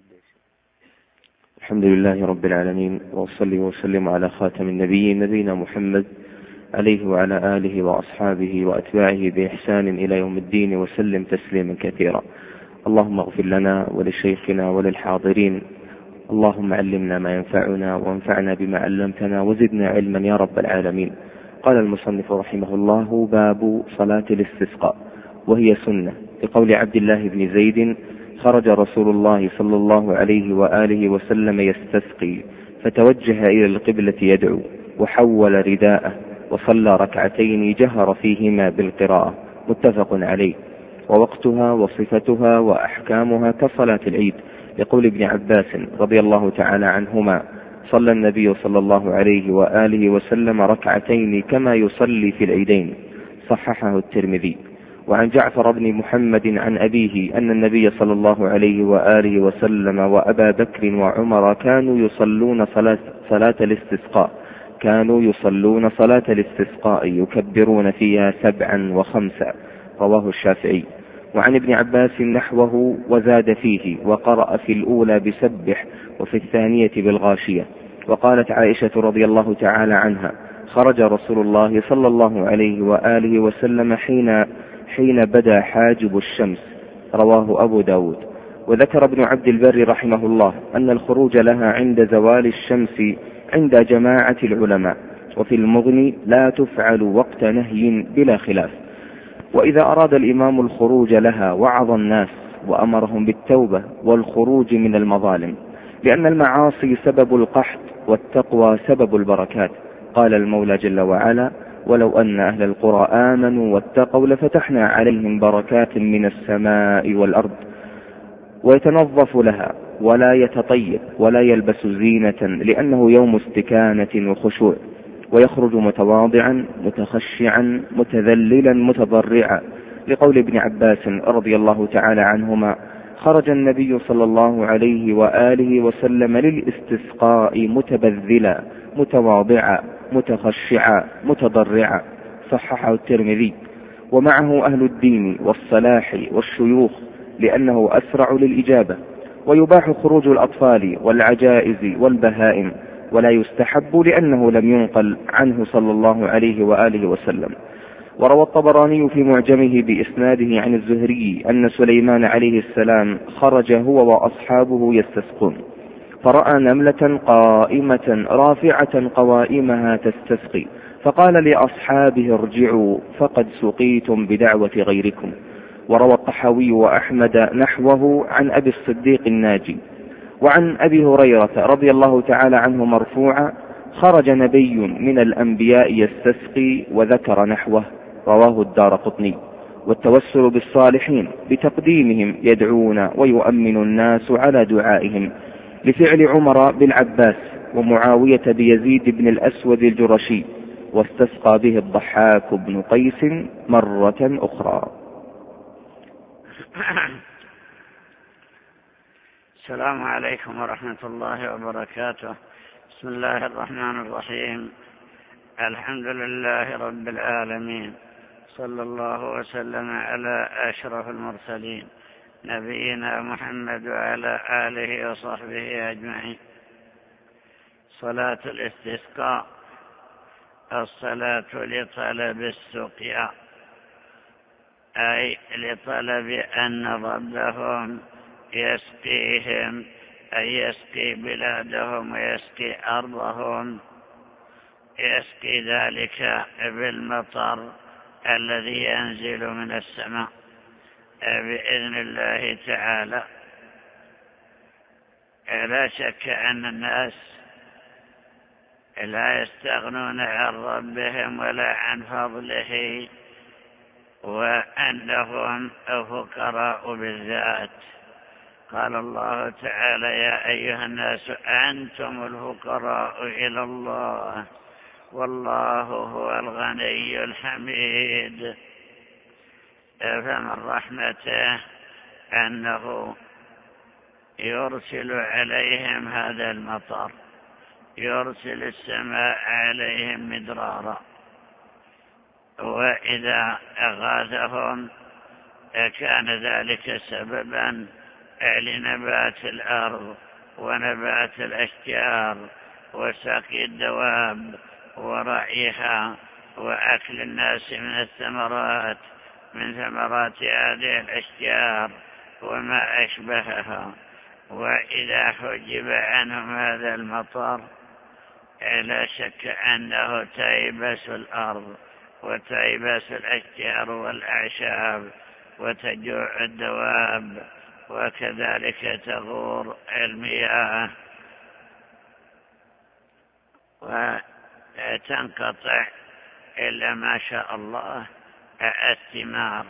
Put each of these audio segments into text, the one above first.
الحمد لله رب العالمين، وأصلي وسلم على خاتم النبيين نبينا محمد عليه وعلى آله وأصحابه وأتباعه بإحسان إلى يوم الدين، وسلم تسليما كثيرا. اللهم اغفر لنا ولشيخنا وللحاضرين، اللهم علمنا ما ينفعنا وانفعنا بما علمتنا وزدنا علما يا رب العالمين. قال المصنف رحمه الله: باب صلاة الاستسقاء، وهي سنة، لقول عبد الله بن زيد: خرج رسول الله صلى الله عليه وآله وسلم يستسقي، فتوجه إلى القبلة يدعو، وحول رداءه، وصلى ركعتين جهر فيهما بالقراءة. متفق عليه. ووقتها وصفتها وأحكامها كصلاة العيد، لقول ابن عباس رضي الله تعالى عنهما: صلى النبي صلى الله عليه وآله وسلم ركعتين كما يصلي في العيدين. صححه الترمذي. وعن جعفر بن محمد عن أبيه أن النبي صلى الله عليه وآله وسلم وأبا بكر وعمر كانوا يصلون صلاة الاستسقاء يكبرون فيها 7 و5. رواه الشافعي. وعن ابن عباس نحوه وزاد فيه: وقرأ في الأولى بسبح، وفي الثانية بالغاشية. وقالت عائشة رضي الله تعالى عنها: خرج رسول الله صلى الله عليه وآله وسلم حين بدا حاجب الشمس. رواه أبو داود. وذكر ابن عبد البر رحمه الله أن الخروج لها عند زوال الشمس عند جماعة العلماء، وفي المغني: لا تفعل وقت نهي بلا خلاف. وإذا أراد الإمام الخروج لها وعظ الناس وأمرهم بالتوبة والخروج من المظالم، لأن المعاصي سبب القحط والتقوى سبب البركات. قال المولى جل وعلا: ولو أن أهل القرى آمنوا واتقوا لفتحنا عليهم بركات من السماء والأرض. ويتنظف لها ولا يتطيب ولا يلبس زينة، لأنه يوم استكانة وخشوع. ويخرج متواضعا متخشعا متذللا متضرعا، لقول ابن عباس رضي الله تعالى عنهما: خرج النبي صلى الله عليه وآله وسلم للاستسقاء متبذلا متواضعا متخشعا متضرعا. صححه الترمذي. ومعه أهل الدين والصلاح والشيوخ، لأنه أسرع للإجابة. ويباح خروج الأطفال والعجائز والبهائم، ولا يستحب لأنه لم ينقل عنه صلى الله عليه وآله وسلم. وروى الطبراني في معجمه بإسناده عن الزهري أن سليمان عليه السلام خرج هو وأصحابه يستسقون، فرأى نملة قائمة رافعة قوائمها تستسقي، فقال لأصحابه: ارجعوا فقد سقيتم بدعوة غيركم. وروى الطحاوي وأحمد نحوه عن أبي الصديق الناجي. وعن أبي هريرة رضي الله تعالى عنه مرفوعا: خرج نبي من الأنبياء يستسقي، وذكر نحوه. رواه الدارقطني. والتوسل بالصالحين بتقديمهم يدعون ويؤمن الناس على دعائهم، لفعل عمر بالعباس ومعاوية بيزيد بن الأسود الجرشي، واستسقى به الضحاك بن قيس مرة أخرى. السلام عليكم ورحمة الله وبركاته. بسم الله الرحمن الرحيم. الحمد لله رب العالمين، صلى الله وسلم على أشرف المرسلين نبينا محمد وعلى آله وصحبه أجمعين. صلاة الاستسقاء: الصلاة لطلب السقيا، أي لطلب أن ربهم يسقيهم، أي يسقي بلادهم ويسقي أرضهم، يسقي ذلك بالمطر الذي ينزل من السماء بإذن الله تعالى. لا شك أن الناس لا يستغنون عن ربهم ولا عن فضله، وأنهم فقراء بالذات. قال الله تعالى: يا أيها الناس أنتم الفقراء إلى الله والله هو الغني الحميد. فمن رحمته أنه يرسل عليهم هذا المطر، يرسل السماء عليهم مدرارا، وإذا أغاثهم كان ذلك سببا لنبات الأرض ونبات الأشجار وسقي الدواب ورعيها وأكل الناس من الثمرات من ثمرات هذه الأشجار وما أشبهها. وإذا حجب عنهم هذا المطر لا شك أنه تيبس الأرض وتيبس الأشجار والأعشاب وتجوع الدواب وكذلك تغور المياه وتنقطع إلا ما شاء الله الثمار.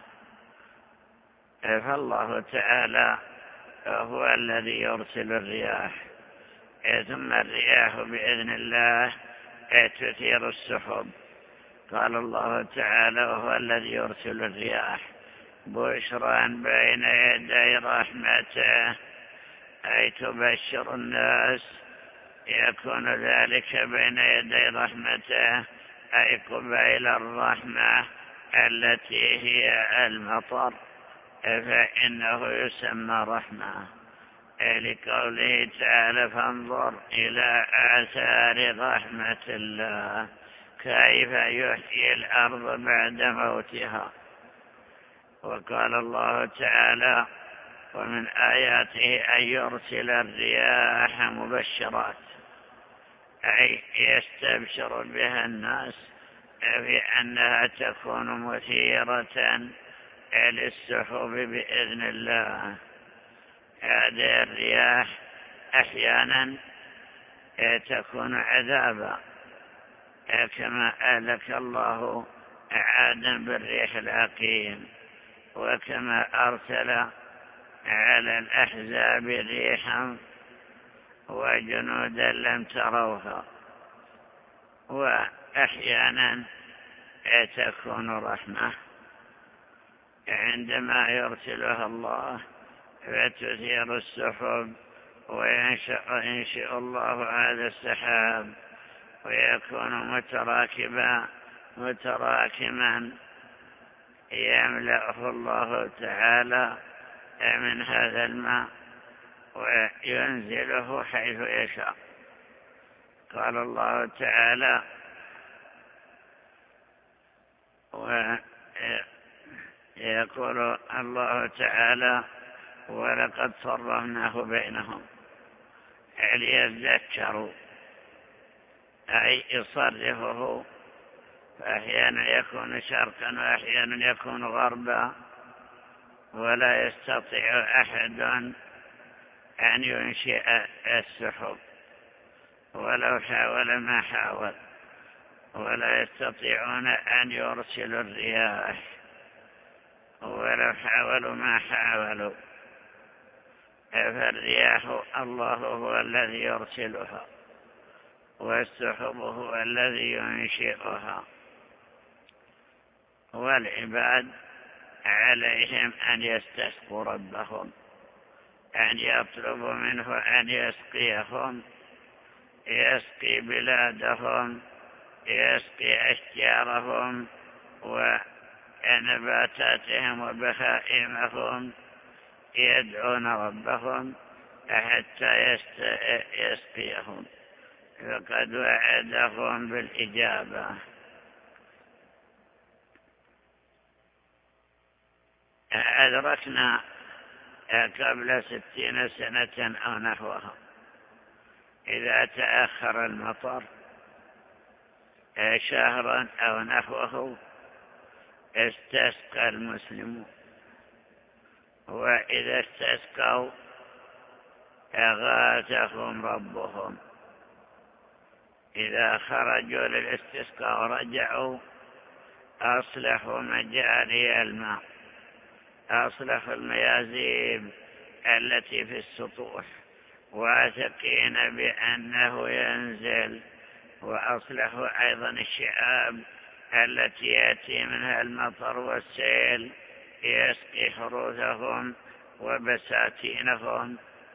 فالله تعالى هو الذي يرسل الرياح، ثم الرياح بإذن الله تثير السحب. قال الله تعالى وهو الذي يرسل الرياح بشرا بين يدي رحمته، أي تبشر الناس. يكون ذلك بين يدي رحمته أي قبيل الرحمة التي هي المطر، فإنه يسمى رحمة، لقوله تعالى فانظر إلى آثار رحمة الله كيف يحيي الأرض بعد موتها. وقال الله تعالى ومن آياته أن يرسل الرياح مبشرات، أي يستبشر بها الناس في أنها تكون مثيرة للسحب بإذن الله. هذه الرياح أحيانا تكون عذابا، كما أهلك الله عادا بالريح العقيم، وكما أرسل على الأحزاب ريحا وجنودا لم تروها. وأحيانا تكون رحمة عندما يرسلها الله فتثير السحب وينشئ الله هذا السحاب ويكون متراكما يملأه الله تعالى من هذا الماء وينزله حيث يشاء. قال الله تعالى يقول الله تعالى ولقد صرفناه بينهم ليذكروا، أي يصرفه، فأحيانا يكون شرقا وأحيانا يكون غربا، ولا يستطيع أحد أن ينشئ السحب ولو حاول ما حاول، ولا يستطيعون أن يرسلوا الرياح ولو حاولوا ما حاولوا. فالرياح الله هو الذي يرسلها، والسحب هو الذي ينشئها. والعباد عليهم أن يستسقوا ربهم، أن يطلبوا منه أن يسقيهم، يسقي بلادهم، يسقي أشجارهم ونباتاتهم وبهائمهم، يدعون ربهم حتى يسقيهم، فقد وعدهم بالإجابة. أدركنا قبل 60 سنة أو نحوها إذا تأخر المطر شهرا أو نحوه استسقى المسلمون، وإذا استسقوا أغاثهم ربهم. إذا خرجوا للاستسقاء ورجعوا أصلحوا مجاري الماء، أصلحوا الميازيب التي في السطوح واثقين بأنه ينزل، وأصلحوا أيضا الشعاب التي يأتي منها المطر والسيل يسقي حروثهم وبساتينهم.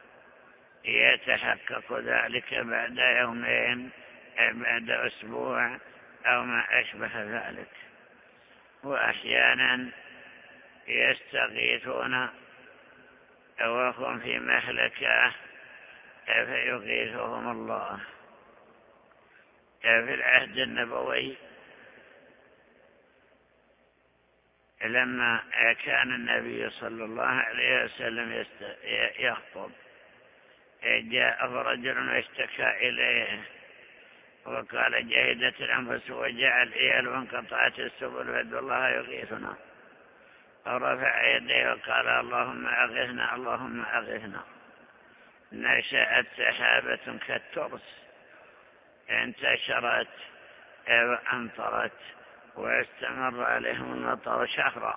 يتحقق ذلك بعد يومين، بعد أسبوع أو ما أشبه ذلك. وأحيانا يستغيثون وهم في مهلكة فيغيثهم الله. في العهد النبوي لما كان النبي صلى الله عليه وسلم يخطب جاءه رجل واشتكى إليه وقال جهدت الأنفس وجاء الإيل وانقطعت السبل فادعوا الله يغيثنا، ورفع يديه وقال اللهم أغثنا اللهم أغثنا. نشأت سحابة كالترس انتشرت وأمطرت واستمر عليهم المطر شهرا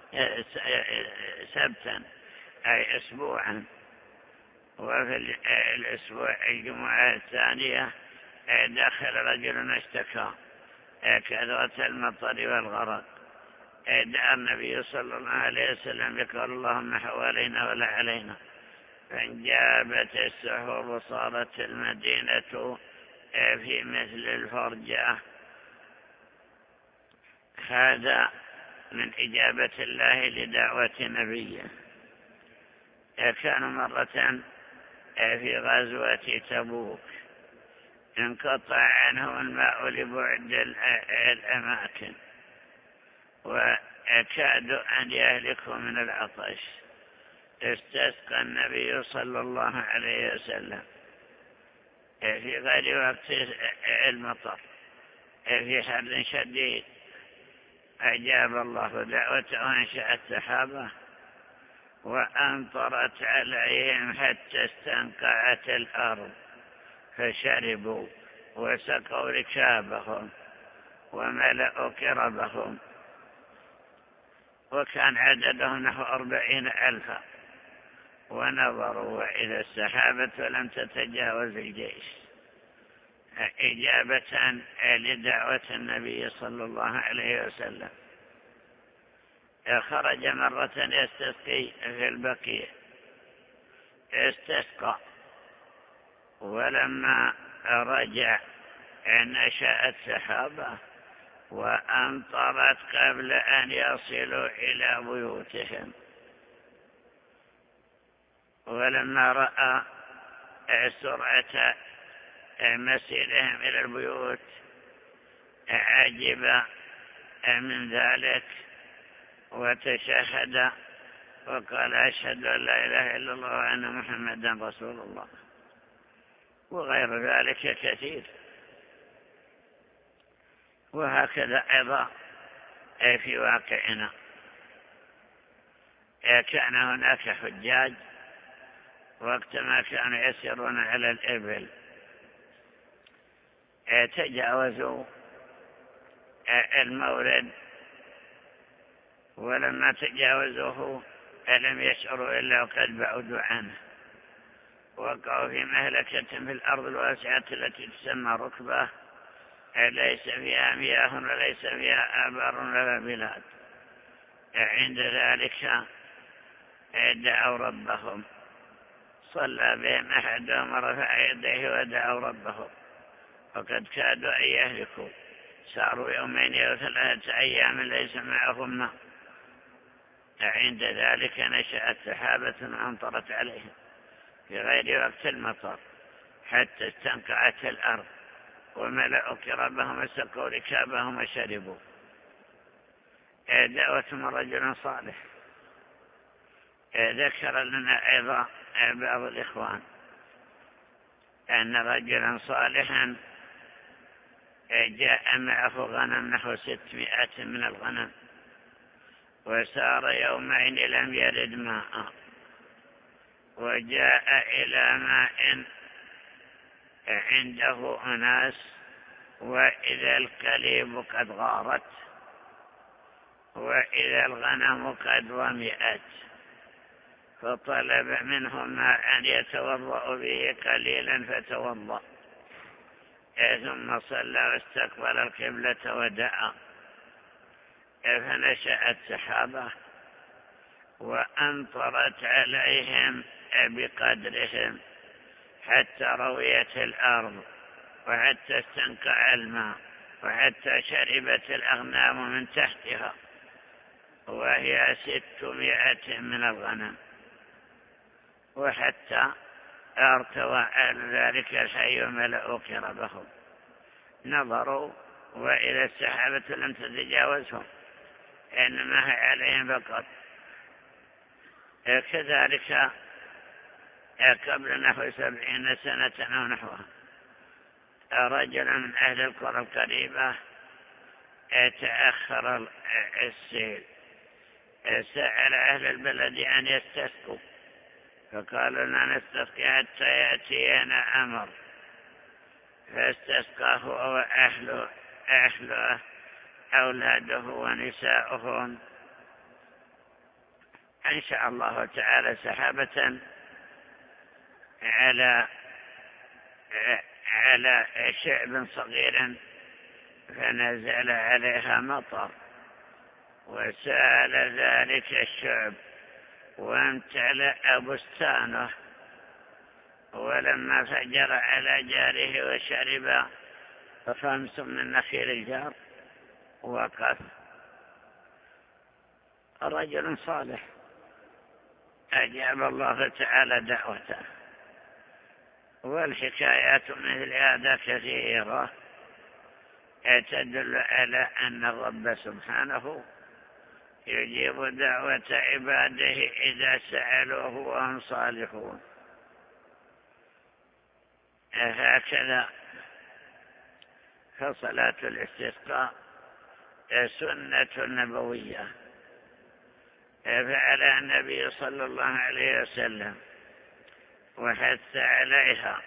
سبتا أي أسبوعا. وفي الأسبوع الجمعة الثانية دخل رجل اشتكى كثرة المطر والغرق، دعا النبي صلى الله عليه وسلم يقول اللهم حوالينا ولا علينا، فانجابت السحب وصارت المدينة في مثل الفرجة. هذا من إجابة الله لدعوة نبيه. كانوا مرة في غزوة تبوك انقطع عنهم الماء لبعد الأماكن وكادوا أن يهلكوا من العطش. استسقى النبي صلى الله عليه وسلم في غير وقت المطر في حر شديد، أجاب الله دعوته وانشأت سحابة وأمطرت عليهم حتى استنقعت الأرض، فشربوا وسقوا ركابهم وملأوا كربهم، وكان عددهم نحو 40,000. ونظروا إلى السحابة ولم تتجاوز الجيش إجابة لدعوة النبي صلى الله عليه وسلم. خرج مرة يستسقي في البقيع، استسقى ولما رجع نشأت سحابة وأمطرت قبل أن يصلوا إلى بيوتهم. ولما رأى سرعة مسيرهم إلى البيوت عجب من ذلك وتشهد وقال أشهد أن لا إله إلا الله وأن محمدا رسول الله، وغير ذلك كثير. وهكذا أيضا في واقعنا كان هناك حجاج وقتما كانوا يسيرون على الإبل تجاوزوا المورد، ولما تجاوزوه لم يشعروا إلا وقد بعدوا عنه، وقعوا في مهلكة في الأرض الواسعة التي تسمى ركبة ليس فيها مياه وليس فيها آبار ولا بلاد. عند ذلك دعوا ربهم، صلى بهم أحدهم ورفع يديه ودعوا ربهم، وقد كادوا أن يهلكوا، ساروا 2 أو 3 أيام ليس معهم ماء. عند ذلك نشأت سحابة أمطرت عليهم في غير وقت المطر حتى استنقعت الأرض وملأوا كربهم وسقوا ركابهم وشربوا. دعوة من رجل صالح. ذكر لنا أيضا بعض الإخوان أن رجلا صالحا جاء معه غنم نحو 600 من الغنم، وسار يومين لم يرد ماء، وجاء إلى ماء عنده أناس وإذا الكليب قد غارت وإذا الغنم قد ظمئت، فطلب منهم أن يتوضأ به قليلا فتوضأ، ثم صلى واستقبل القبلة ودعا، فنشأت سحابة وأمطرت عليهم بقدرهم حتى رويت الأرض وحتى استنقع الماء وحتى شربت الأغنام من تحتها، وهي 600 من الغنم. وحتى ارتوى أهل ذلك الحي وملأوا قربهم، نظروا وإذا السحابة لم تتجاوزهم، إنما هي عليهم فقط. كذلك قبل نحو 70 سنة أو نحوها رجل من أهل القرى القريبة تأخر السيل، سأل أهل البلد أن يستسقوا، فقالوا لا نستسقي حتى يأتينا أمر، فاستسقاه هو وأهله أولاده ونساؤهم. إن شاء الله تعالى سحابة على شعب صغير، فنزل عليها مطر وسال ذلك الشعب وامتلأ بستانه، ولما فجر على جاره وشرب 5 من نخيل الجار وقف. رجل صالح أجاب الله تعالى دعوته. والحكايات مثل هذا كثيرة تدل على أن الرب سبحانه يجيب دعوة عباده إذا سألوه وهم صالحون. هكذا فصلاة الاستسقاء سنة نبوية فعلى النبي صلى الله عليه وسلم وحث عليها.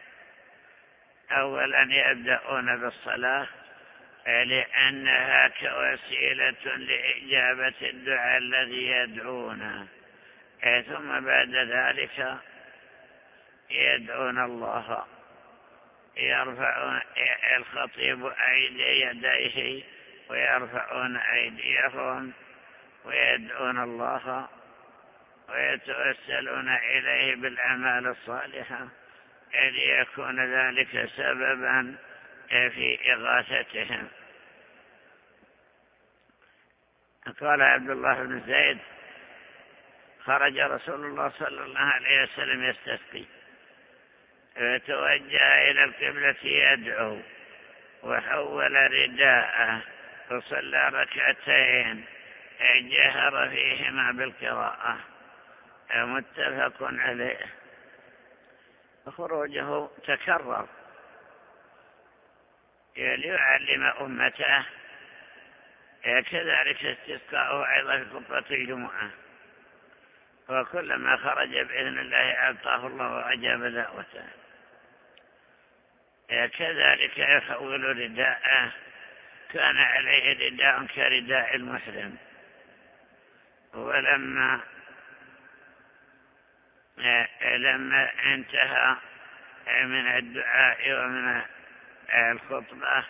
أولا يبدأون بالصلاة لأنها كوسيلة لإجابة الدعاء الذي يدعونه، ثم بعد ذلك يدعون الله، يرفعون الخطيب أيدي يديه ويرفعون أيديهم ويدعون الله ويتوسلون إليه بالأعمال الصالحة ليكون ذلك سببا في إغاثتهم. قال عبد الله بن زيد: خرج رسول الله صلى الله عليه وسلم يستسقي، فتوجه إلى القبلة يدعو، وحول رداءه وصلى ركعتين جهر فيهما بالقراءة، متفق عليه. خروجه تكرر ليعلم أمته، كذلك استسقاءه أيضا في خطبة الجمعة، وكلما خرج بإذن الله أعطاه الله وأجاب دعوته. كذلك يحول رداءه، كان عليه رداء كرداء المحرم، ولما انتهى من الدعاء ومن الخطبة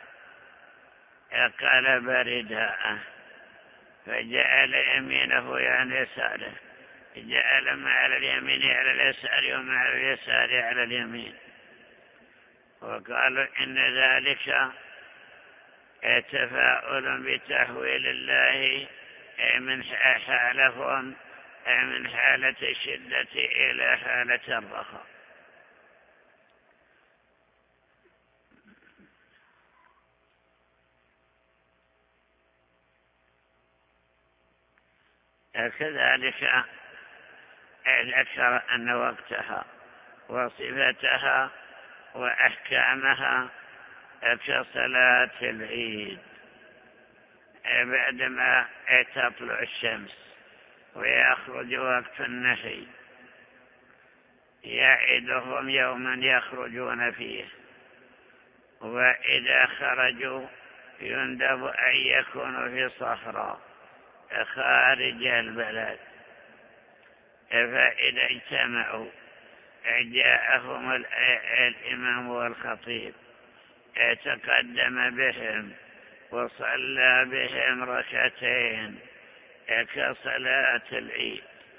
قلب رداءه فجعل يمينه يعني يساره، جعل ما على اليمين على اليسار وما على اليسار على اليمين، وقالوا إن ذلك تفاؤل بتحويل الله من حالهم من حالة الشدة إلى حالة الرخاء. كذلك ذكر أن وقتها وصفتها وأحكامها كصلاة العيد بعدما تطلع الشمس ويخرج وقت النهي، يعدهم يوما يخرجون فيه، وإذا خرجوا يندب أن يكونوا في صحراء خارج البلد، فإذا اجتمعوا جاءهم الإمام والخطيب تقدم بهم وصلى بهم ركعتين كصلاة العيد.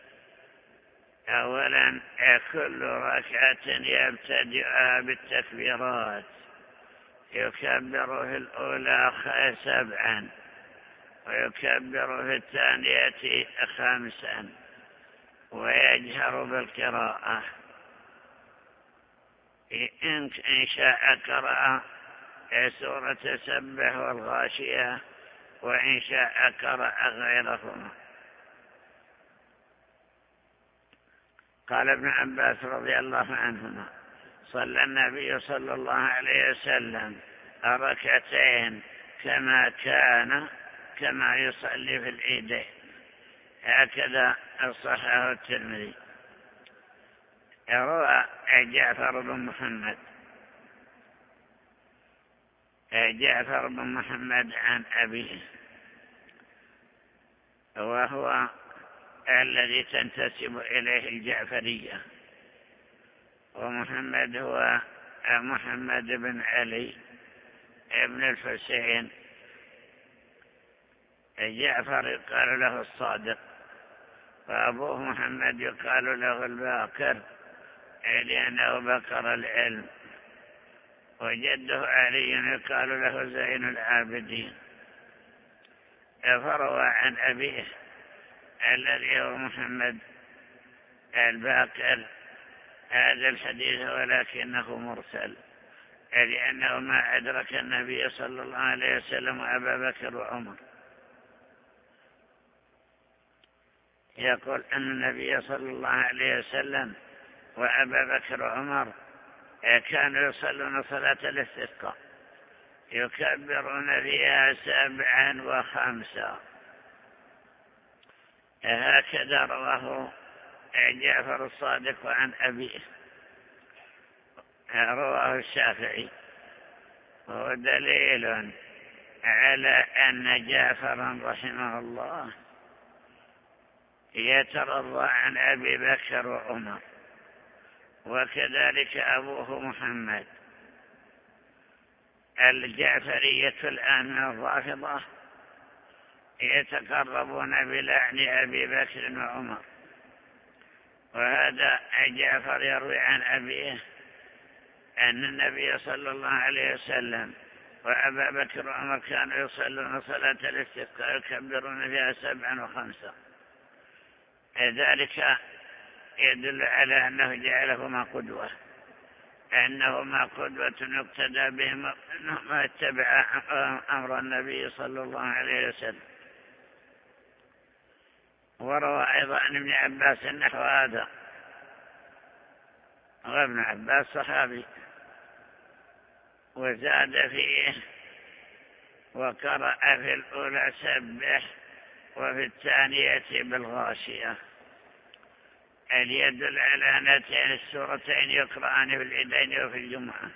أولا كل ركعة يبتدئها بالتكبيرات، يكبر في الأولى 7 ويكبر في الثانية 5 ويجهر بالقراءة. إن شاء قرأ سورة سبح والغاشية، وإن شاء قرأ غيرهما. قال ابن عباس رضي الله عنهما: صلى النبي صلى الله عليه وسلم ركعتين كما يصلي في العيدين. هكذا صححه الترمذي. روى جعفر بن محمد عن أبيه، وهو الذي تنتسب إليه الجعفرية، ومحمد هو محمد بن علي ابن الحسين. جعفر يقال له الصادق، وأبوه محمد يقال له الباقر لأنه بقر العلم، وجده علي يقال له زين العابدين. فروى عن أبيه الذي هو محمد الباقر هذا الحديث، ولكنه مرسل، لأنه ما أدرك النبي صلى الله عليه وسلم وأبا بكر وعمر. يقول أن النبي صلى الله عليه وسلم وأبا بكر وعمر كانوا يصلون صلاة الاستسقاء يكبرون فيها 7 و5. هكذا رواه جعفر الصادق عن أبيه. رواه الشافعي، وهو دليل على أن جعفرا رحمه الله يترضى عن أبي بكر وعمر، وكذلك أبوه محمد. الجعفرية الآن من الرافضة يتقربون بلعن أبي بكر وعمر، وهذا جعفر يروي عن أبيه أن النبي صلى الله عليه وسلم وأبا بكر وعمر كانوا يصلون صلاة الاستسقاء يكبرون فيها 7 و5. ذلك يدل على أنه جعلهما قدوة، أنهما قدوة يقتدى بهم، أنهما اتبع أمر النبي صلى الله عليه وسلم. وروى أيضا عن ابن عباس نحو هذا، وابن عباس صحابي، وزاد فيه: وقرأ في الأولى سبح وفي الثانية بالغاشية. يدل على أن هاتين السورتين يقرأان في العيدين وفي الجمعة.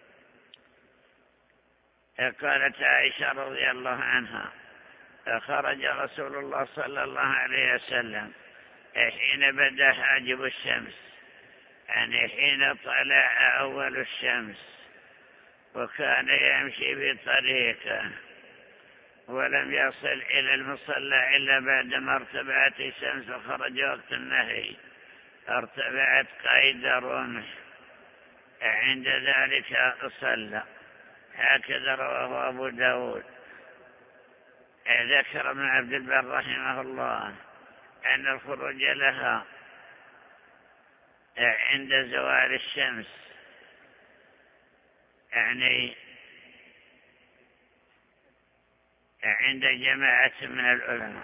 قالت عائشة رضي الله عنها: خرج رسول الله صلى الله عليه وسلم حين بدا حاجب الشمس، يعني حين طلع أول الشمس، وكان يمشي بطريقه ولم يصل إلى المصلى إلا بعدما ارتفعت الشمس وخرج وقت النهي، ارتفعت قيد رمح، عند ذلك صلى. هكذا رواه أبو داود. ذكر ابن عبد البر رحمه الله أن الخروج لها عند زوال الشمس، يعني عند جماعة من العلماء،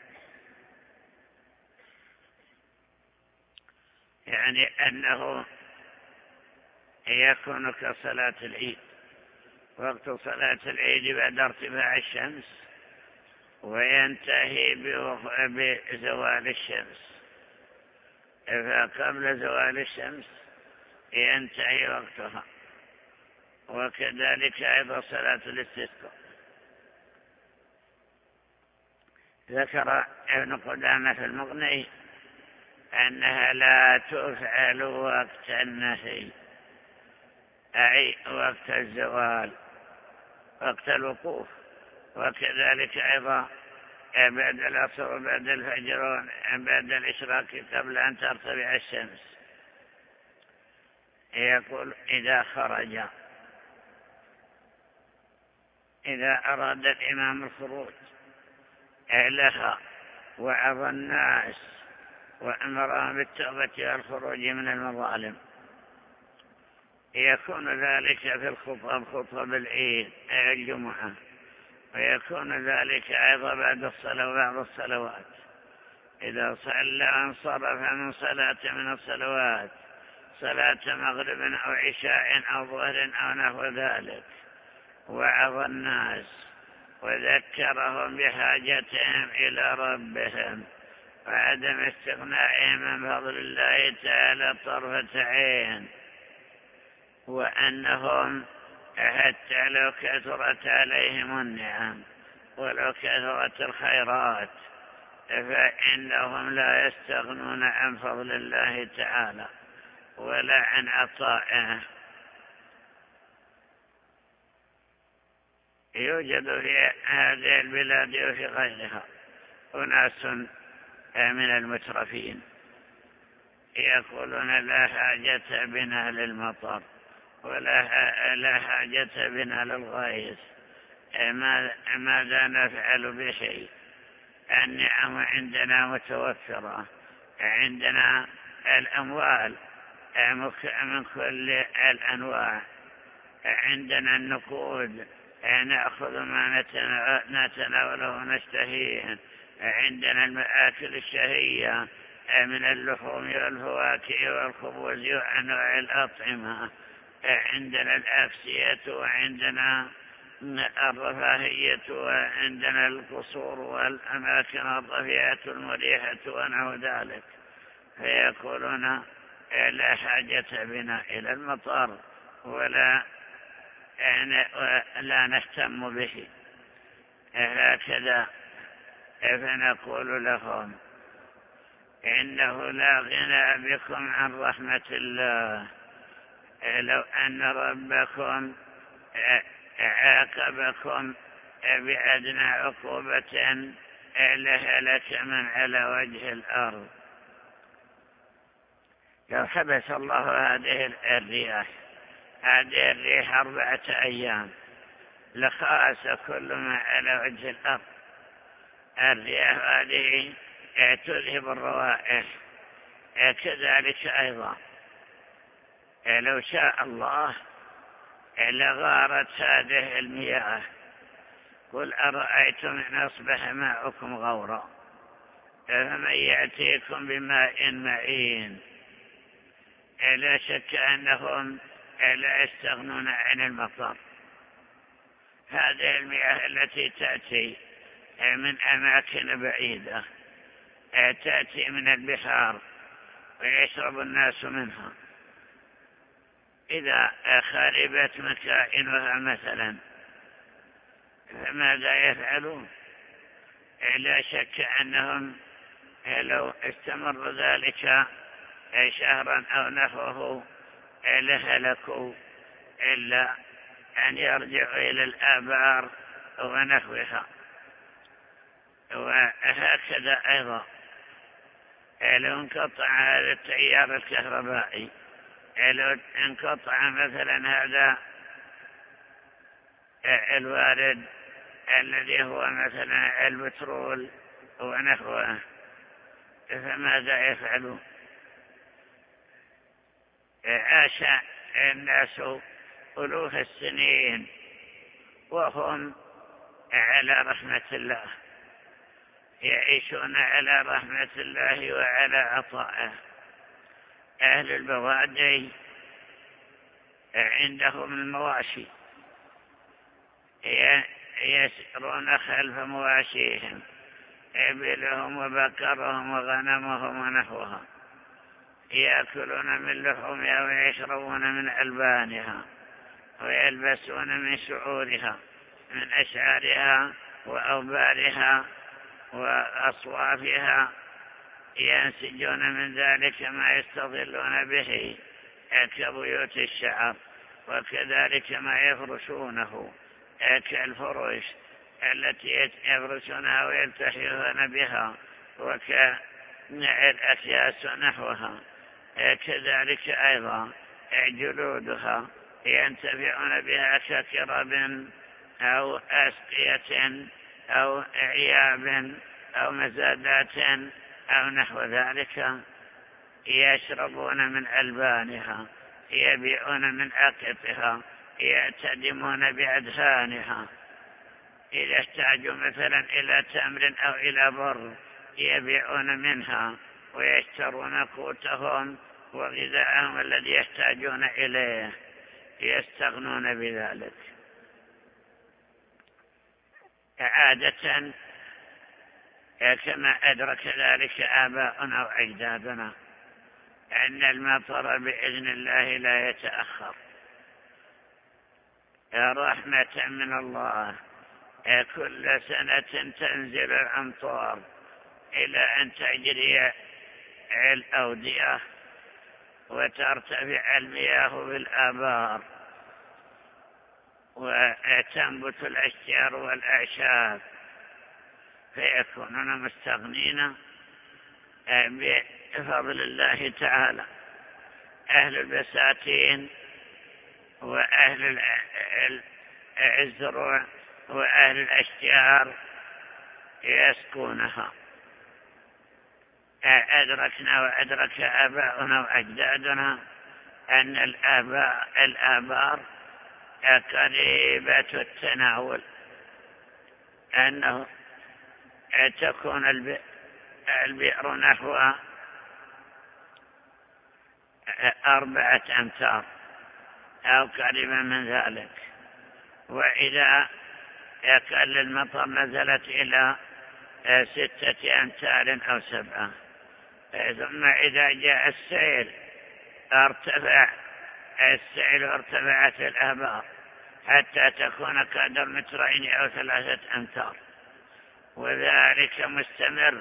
يعني أنه يكون كصلاة العيد. وقت صلاة العيد بعد ارتفاع الشمس، وينتهي بزوال الشمس، فقبل زوال الشمس ينتهي وقتها. وكذلك أيضا صلاة الاستسقاء. ذكر ابن قدامة في المغني أنها لا تفعل وقت النهي، أي وقت الزوال، وقت الوقوف. وكذلك أيضا بعد العصر وبعد الفجر وبعد الإشراق قبل أن ترتفع الشمس. يقول: إذا أراد الإمام الخروج لها وعظ الناس وأمرهم بالتوبة والخروج من المظالم. يكون ذلك في خطب العيد الجمعة، ويكون ذلك أيضا بعد الصلوات إذا صلى انصرف من صلاة من الصلوات، صلاة مغرب أو عشاء أو ظهر أو نحو ذلك، وعظ الناس وذكرهم بحاجتهم إلى ربهم وعدم استغنائهم من فضل الله تعالى طرفة عين، وأنهم حتى لو كثرت عليهم النعم ولو كثرت الخيرات فإنهم لا يستغنون عن فضل الله تعالى ولا عن عطائه. يوجد في هذه البلاد وفي غيرها أناس من المترفين يقولون لا حاجة بنا للمطر ولا حاجة بنا للغيث، ماذا نفعل بشيء؟ النعم عندنا متوفرة، عندنا الأموال من كل الأنواع، عندنا النقود نأخذ ما نتناوله ونشتهيه، عندنا المآكل الشهية من اللحوم والفواكه والخبز وأنواع الأطعمة، عندنا الأكسية وعندنا الرفاهية وعندنا القصور والأماكن الرفيعة المريحة ونحو ذلك، فيقولون لا حاجة بنا إلى المطر ولا نهتم به. هكذا فنقول لهم إنه لا غنى بكم عن رحمة الله، لو أن ربكم عاقبكم بأدنى عقوبة لهلك من على وجه الأرض. لو حبس الله هذه الريح 4 أيام لخاس كل ما على وجه الأرض. الرياح هذه تذهب الروائح، كذلك أيضا لو شاء الله لغارت هذه المياه. قل أرأيتم إن أصبح ماؤكم غورا فمن يأتيكم بماء معين. لا شك أنهم لا يستغنون عن المطر. هذه المياه التي تأتي من أماكن بعيدة، تأتي من البحار ويشرب الناس منها، إذا خربت مكائنها مثلا فماذا يفعلون؟ لا شك أنهم لو استمر ذلك شهرا أو نحوه لهلكوا، إلا أن يرجعوا إلى الآبار ونحوها. وهكذا أيضا لو انقطع هذا التيار الكهربائي، لو انقطع مثلا هذا الوارد الذي هو مثلا البترول ونحوه، فماذا يفعلون؟ عاش الناس ألوف السنين وهم على رحمة الله، يعيشون على رحمة الله وعلى عطائه. أهل البوادي عندهم المواشي، يسيرون خلف مواشيهم، إبلهم وبقرهم وغنمهم ونحوها، يأكلون من لحومها ويشربون من ألبانها ويلبسون من شعورها، من أشعارها وأوبارها وأصوافها، ينسجون من ذلك ما يستظلون به كبيوت الشعر، وكذلك ما يفرشونه كالفرش التي يفرشونها ويلتحفون بها وكالأكياس نحوها، كذلك أيضا جلودها ينتفعون بها ككرب أو أسقية أو عياب أو مزادات أو نحو ذلك يشربون من ألبانها، يبيعون من أقطها، يعتدمون بأدهانها. إذا احتاجوا مثلا إلى تمر أو إلى بر يبيعون منها ويشترون قوتهم وغذاءهم الذي يحتاجون إليه، يستغنون بذلك. عادة كما أدرك ذلك آباؤنا وأجدادنا أن المطر بإذن الله لا يتأخر، رحمة من الله. كل سنة تنزل الأمطار إلى أن تجري الأودية وترتفع المياه بالآبار وتنبت الأشجار والأعشاب، فيكونون مستغنين بفضل الله تعالى. أهل البساتين وأهل الزروع وأهل الأشجار يسكونها. أدركنا وأدرك آباؤنا وأجدادنا أن الآبار قريبة التناول، أنه تكون البئر نحو 4 أمتار أو قريبا من ذلك، وإذا أقل المطر نزلت إلى 6 أمتار أو 7. ثم إذا جاء السيل ارتفعت الآبار حتى تكون قدر 2 أو 3 أمتار، وذلك مستمر.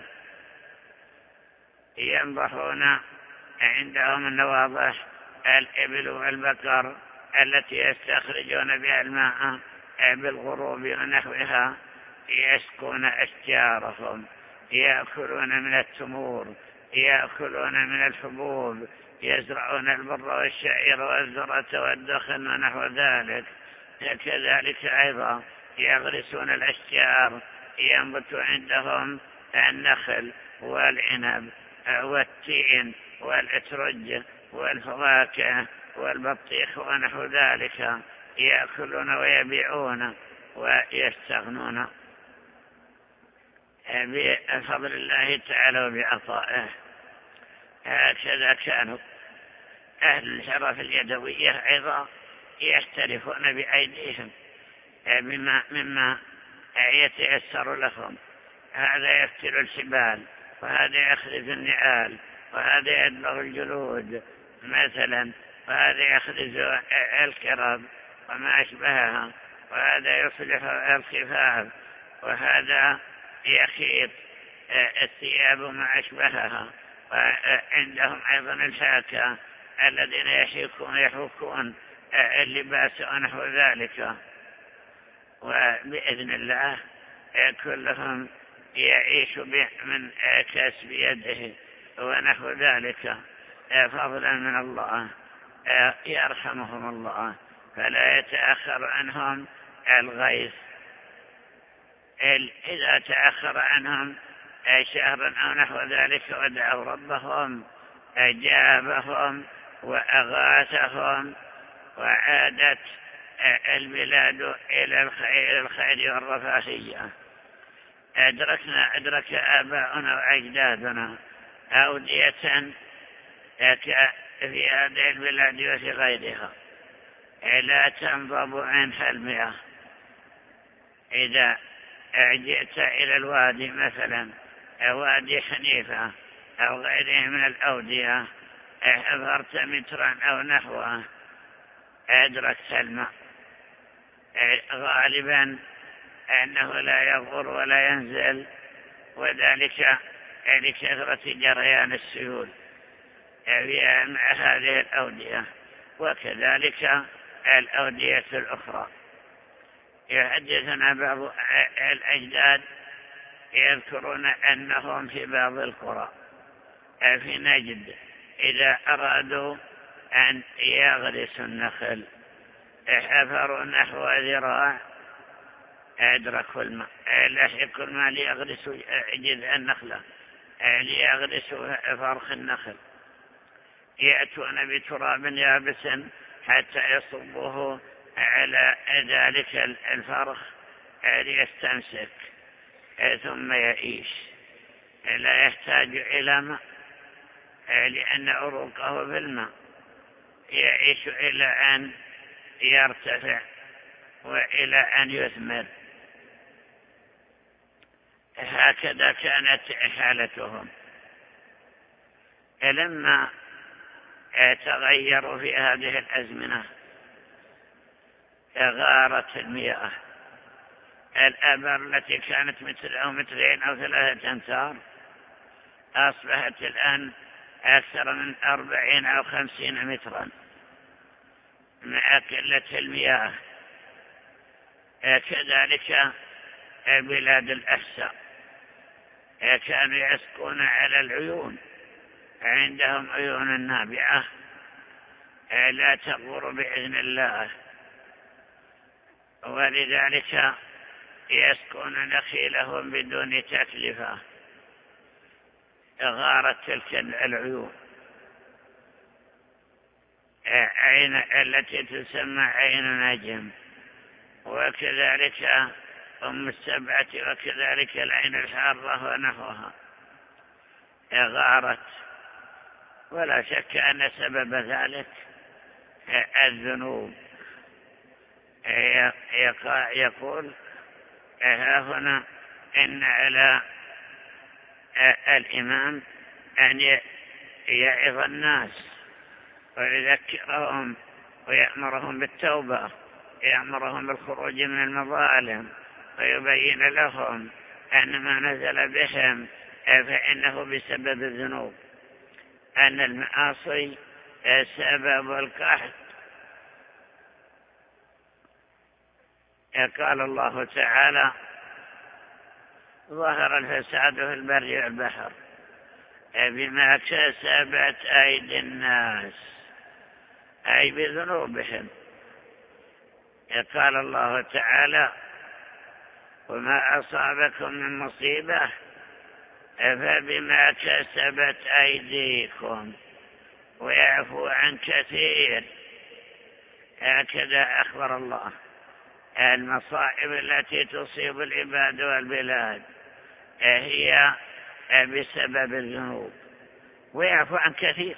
ينضحون عندهم النواضح الإبل والبقر التي يستخرجون بها الماء بالغروب ونحوها، يسقون أشجارهم، يأكلون من التمور، يأكلون من الحبوب، يزرعون البر والشعير والذرة والدخن ونحو ذلك. كذلك أيضا يغرسون الأشجار، ينبت عندهم النخل والعنب والتين والأترج والفواكه والبطيخ ونحو ذلك، يأكلون ويبيعون ويستغنون بفضل الله تعالى وبعطائه. هكذا كانوا أهل الحرف اليدوية أيضا يحترفون بأيديهم مما يتيسر لهم. هذا يفتل الشبال، وهذا يخرج النعال، وهذا يدبغ الجلود مثلا، وهذا يخرج الكرب وما أشبهها، وهذا يصلح الخفاف، وهذا يخيط الثياب وما أشبهها. وعندهم أيضا الحاكة الذين يحكون اللباس ونحو ذلك. وبإذن الله كلهم يعيش من كسب يده ونحو ذلك، فضلا من الله، يرحمهم الله، فلا يتأخر عنهم الغيث. إذا تأخر عنهم شهرا أو نحو ذلك ودعوا ربهم أجابهم وأغاثهم، وعادت البلاد إلى الخير والرفاهية. أدرك آباؤنا وأجدادنا أودية في هذه البلاد وفي غيرها لا تنضب عنها المياه. إذا جئت إلى الوادي مثلا وادي حنيفة أو غيره من الأودية، حفرت مترا أو نحوه، أدركت الماء. غالبا أنه لا يغور ولا ينزل، وذلك لكثرة جريان السيول مع هذه الأودية، وكذلك الأودية الأخرى. يحدثنا بعض الأجداد يذكرون أنهم في بعض القرى في نجد إذا أرادوا أن يغرسوا النخل حفروا نحو ذراع، أدركوا الماء، لحقوا الماء ليغرسوا جذع النخلة، ليغرسوا فرخ النخل، يأتون بتراب يابس حتى يصبوه على ذلك الفرخ ليستمسك ثم يعيش، لا يحتاج إلى ماء لأن عروقه في الماء، يعيش إلى أن يرتفع وإلى أن يثمر. هكذا كانت حالتهم. لما تغيروا في هذه الأزمنة غارت المياه، الآبار التي كانت متر أو مترين أو 3 أمتار أصبحت الآن أكثر من 40 أو 50 مترا مع قلة المياه. كذلك بلاد الأحساء كانوا يسقون على العيون، عندهم عيون نابعة لا تغور بإذن الله، ولذلك يسقون نخيلهم بدون تكلفة. غارت تلك العيون، عين التي تسمى عين نجم، وكذلك أم السبعة، وكذلك العين الحارة ونحوها غارت. ولا شك أن سبب ذلك الذنوب. يقول ها هنا إن على الإمام أن يعظ الناس ويذكرهم ويأمرهم بالتوبة، يأمرهم بالخروج من المظالم، ويبين لهم أن ما نزل بهم فإنه بسبب الذنوب، أن المعاصي سبب القحط. قال الله تعالى: ظهر الفساد في البر والبحر بما كسبت أيدي الناس، أي بذنوبهم. قال الله تعالى: وما أصابكم من مصيبة فبما كسبت أيديكم ويعفو عن كثير. هكذا أخبر الله المصائب التي تصيب العباد والبلاد هي بسبب الذنوب، ويعفو عن كثير.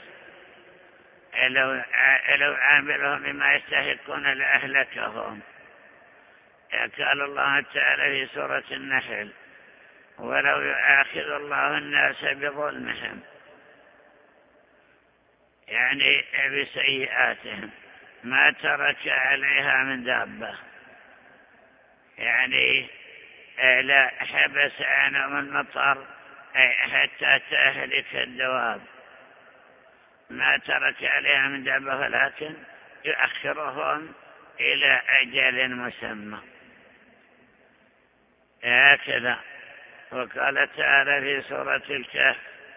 لو عاملهم بما يستحقون لأهلكهم. قال الله تعالى في سورة النحل: ولو يؤاخذ الله الناس بظلمهم، يعني بسيئاتهم، ما ترك عليها من دابة، يعني لا حبس عنهم المطر حتى تهلك الدواب، ما ترك عليها من دابة، ولكن يؤخرهم إلى أجل مسمى. هكذا. وقال تعالى في سورة الكهف: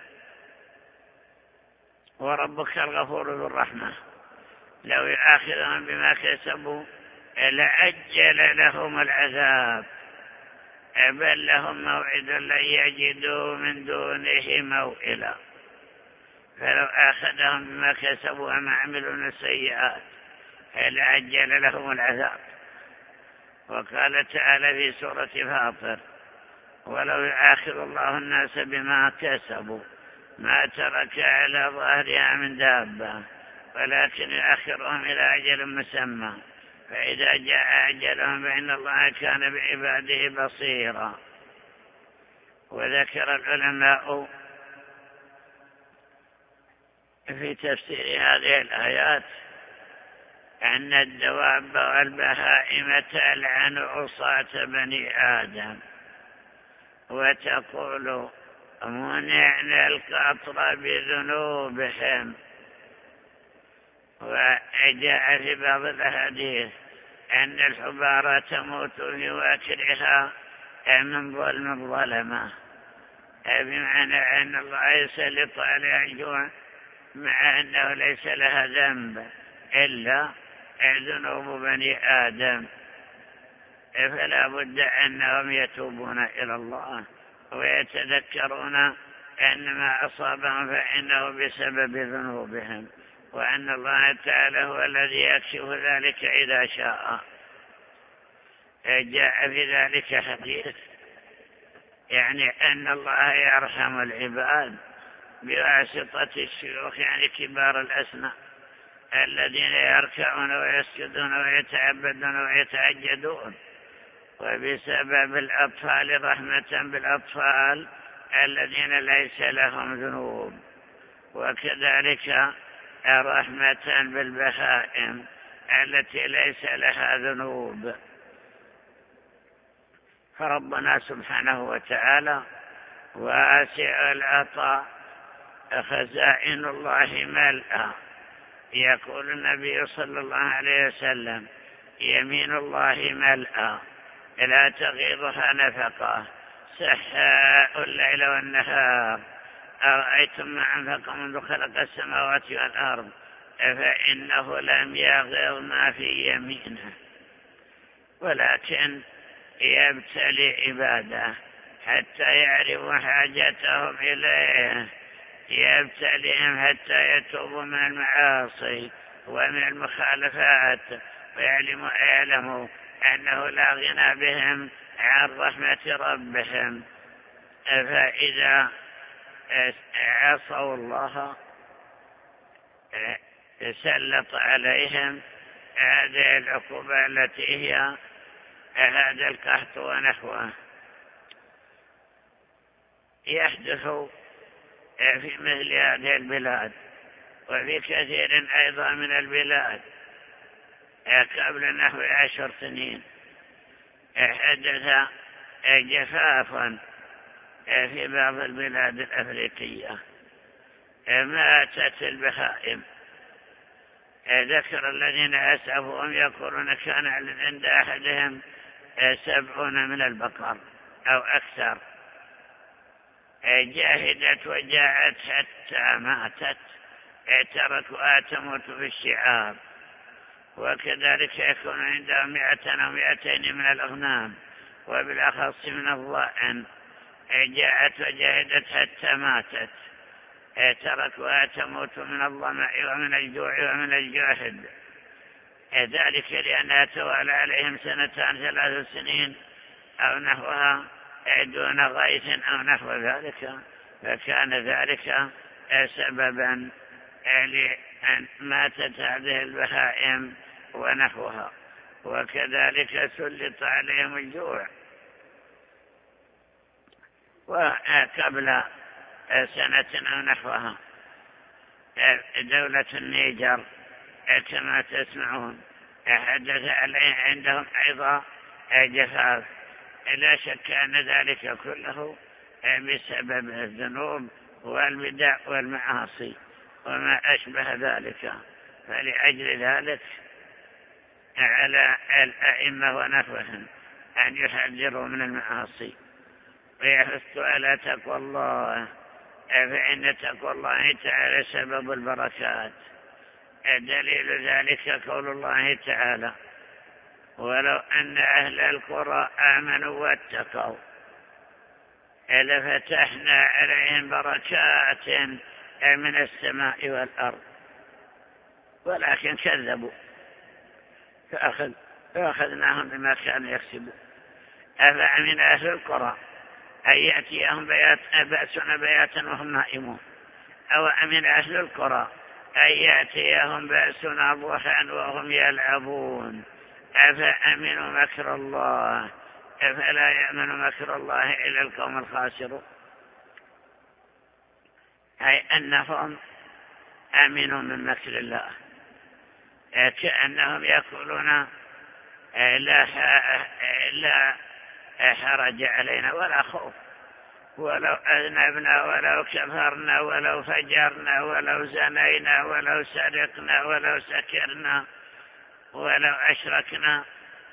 وربك الغفور ذو الرحمة لو يؤاخذهم بما كسبوا لعجل لهم العذاب بل لهم موعد لن يجدوا من دونه موئلا. فلو آخذهم بما كسبوا وما عملوا من السيئات لعجل لهم العذاب. وقال تعالى في سورة فاطر: ولو يؤاخذ الله الناس بما كسبوا ما ترك على ظهرها من دابة ولكن يؤخرهم إلى أجل مسمى فإذا جاء أجلهم فإن الله كان بعباده بصيرا. وذكر العلماء في تفسير هذه الآيات أن الدواب والبهائم تلعن عصاة بني آدم وتقول: منعنا القطر بذنوبهم. وجاء في بعض الأحاديث أن الحبارة تموت في واكلها من ظلم الظلمة، بمعنى أن الله يسلط عليها الجوع مع أنه ليس لها ذنب إلا ذنوب بني آدم. فلا بد أنهم يتوبون إلى الله ويتذكرون أن ما أصابهم فإنه بسبب ذنوبهم، وأن الله تعالى هو الذي يكشف ذلك إذا شاء. جاء في ذلك حديث يعني أن الله يرحم العباد بواسطة الشيوخ، يعني كبار الأسماء الذين يركعون ويسجدون ويتعبدون ويتعجدون، وبسبب الأطفال رحمة بالأطفال الذين ليس لهم ذنوب، وكذلك رحمة بالبهائم التي ليس لها ذنوب. فربنا سبحانه وتعالى واسع العطاء، خزائن الله ملأى. يقول النبي صلى الله عليه وسلم: يمين الله ملأى لا تغيضها نفقه، سحاء الليل والنهار، أرأيتم ما أنفق منذ خلق السماوات والأرض فإنه لم يغض ما في يمينه، ولكن يبتلي عباده حتى يعرفوا حاجتهم إليه، يبتليهم حتى يتوبوا من المعاصي ومن المخالفات، ويعلموا أنه لا غنى بهم عن رحمة ربهم. فإذا عصوا الله سلط عليهم هذه العقوبة التي هي هذا القحط ونحوه. يحدث في مثل هذه البلاد وفي كثير أيضا من البلاد. قبل نحو 10 سنين حدث جفاف في بعض البلاد الأفريقية، ماتت البهائم. ذكر الذين أسعفهم يقولون كان عند أحدهم 70 من البقر أو أكثر، جاهدت وجاءت حتى ماتت، تركوا تموت في الشعاب. وكذلك يكون عندهم 100 أو 200 من الأغنام، وبالأخص من الضأن، جاءت وجاهدت حتى ماتت، تركوا تموت من الظمأ ومن الجوع ومن الجهد. ذلك لأنها توالى عليهم 2 3 سنين أو نحوها دون غيث أو نحو ذلك، فكان ذلك سببا لأن ماتت هذه البهائم ونحوها. وكذلك سلط عليهم الجوع. وقبل 1 سنة أو نحوها دولة النيجر كما تسمعون حدث عليه عندهم أيضا جفاف. لا شك أن ذلك كله بسبب الذنوب والبدع والمعاصي وما أشبه ذلك. فلأجل ذلك على الأئمة ونحوهم أن يحذروا من المعاصي ويحثوا على تقوى الله، فإن تقوى الله تعالى سبب البركات. دليل ذلك قول الله تعالى: ولو أن أهل القرى آمنوا واتقوا لفتحنا عليهم بركات من السماء والأرض، ولكن كذبوا فأخذناهم بما كانوا يكسبون. أفأمن أهل القرى أن يأتيهم بأسنا بياتا وهم نائمون، أو أمن أهل القرى أن يأتيهم بأسنا ضحى وهم يلعبون. أفأمنوا مكر الله فلا يأمن مكر الله إلا القوم الخاسرون، أي أنهم أمنوا من مكر الله، كأنهم يقولون لا حرج علينا ولا خوف، ولو أذنبنا ولو كفرنا ولو فجرنا ولو زنينا ولو سرقنا ولو سكرنا ولو أشركنا،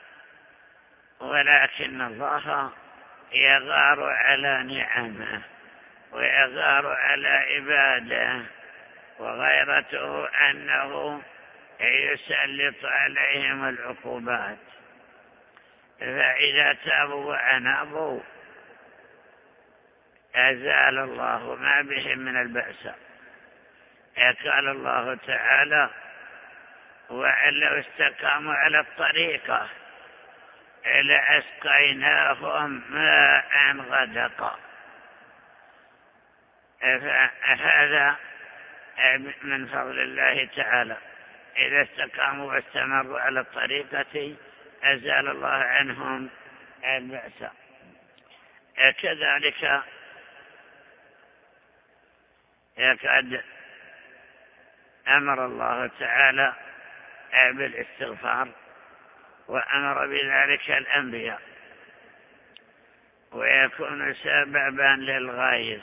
ولكن الله يغار على نعمه ويغار على عباده، وغيرته أنه يسلط عليهم العقوبات. فإذا تابوا وأنابوا أزال الله ما بهم من البأس. قال الله تعالى: وأن لو استقاموا على الطريقة لأسقيناهم ماء غدقا. هذا من فضل الله تعالى، إذا استقاموا واستمروا على الطريقة أزال الله عنهم البأس. كذلك قد أمر الله تعالى بالاستغفار، وأمر بذلك الأنبياء، ويكون سببا للغيث.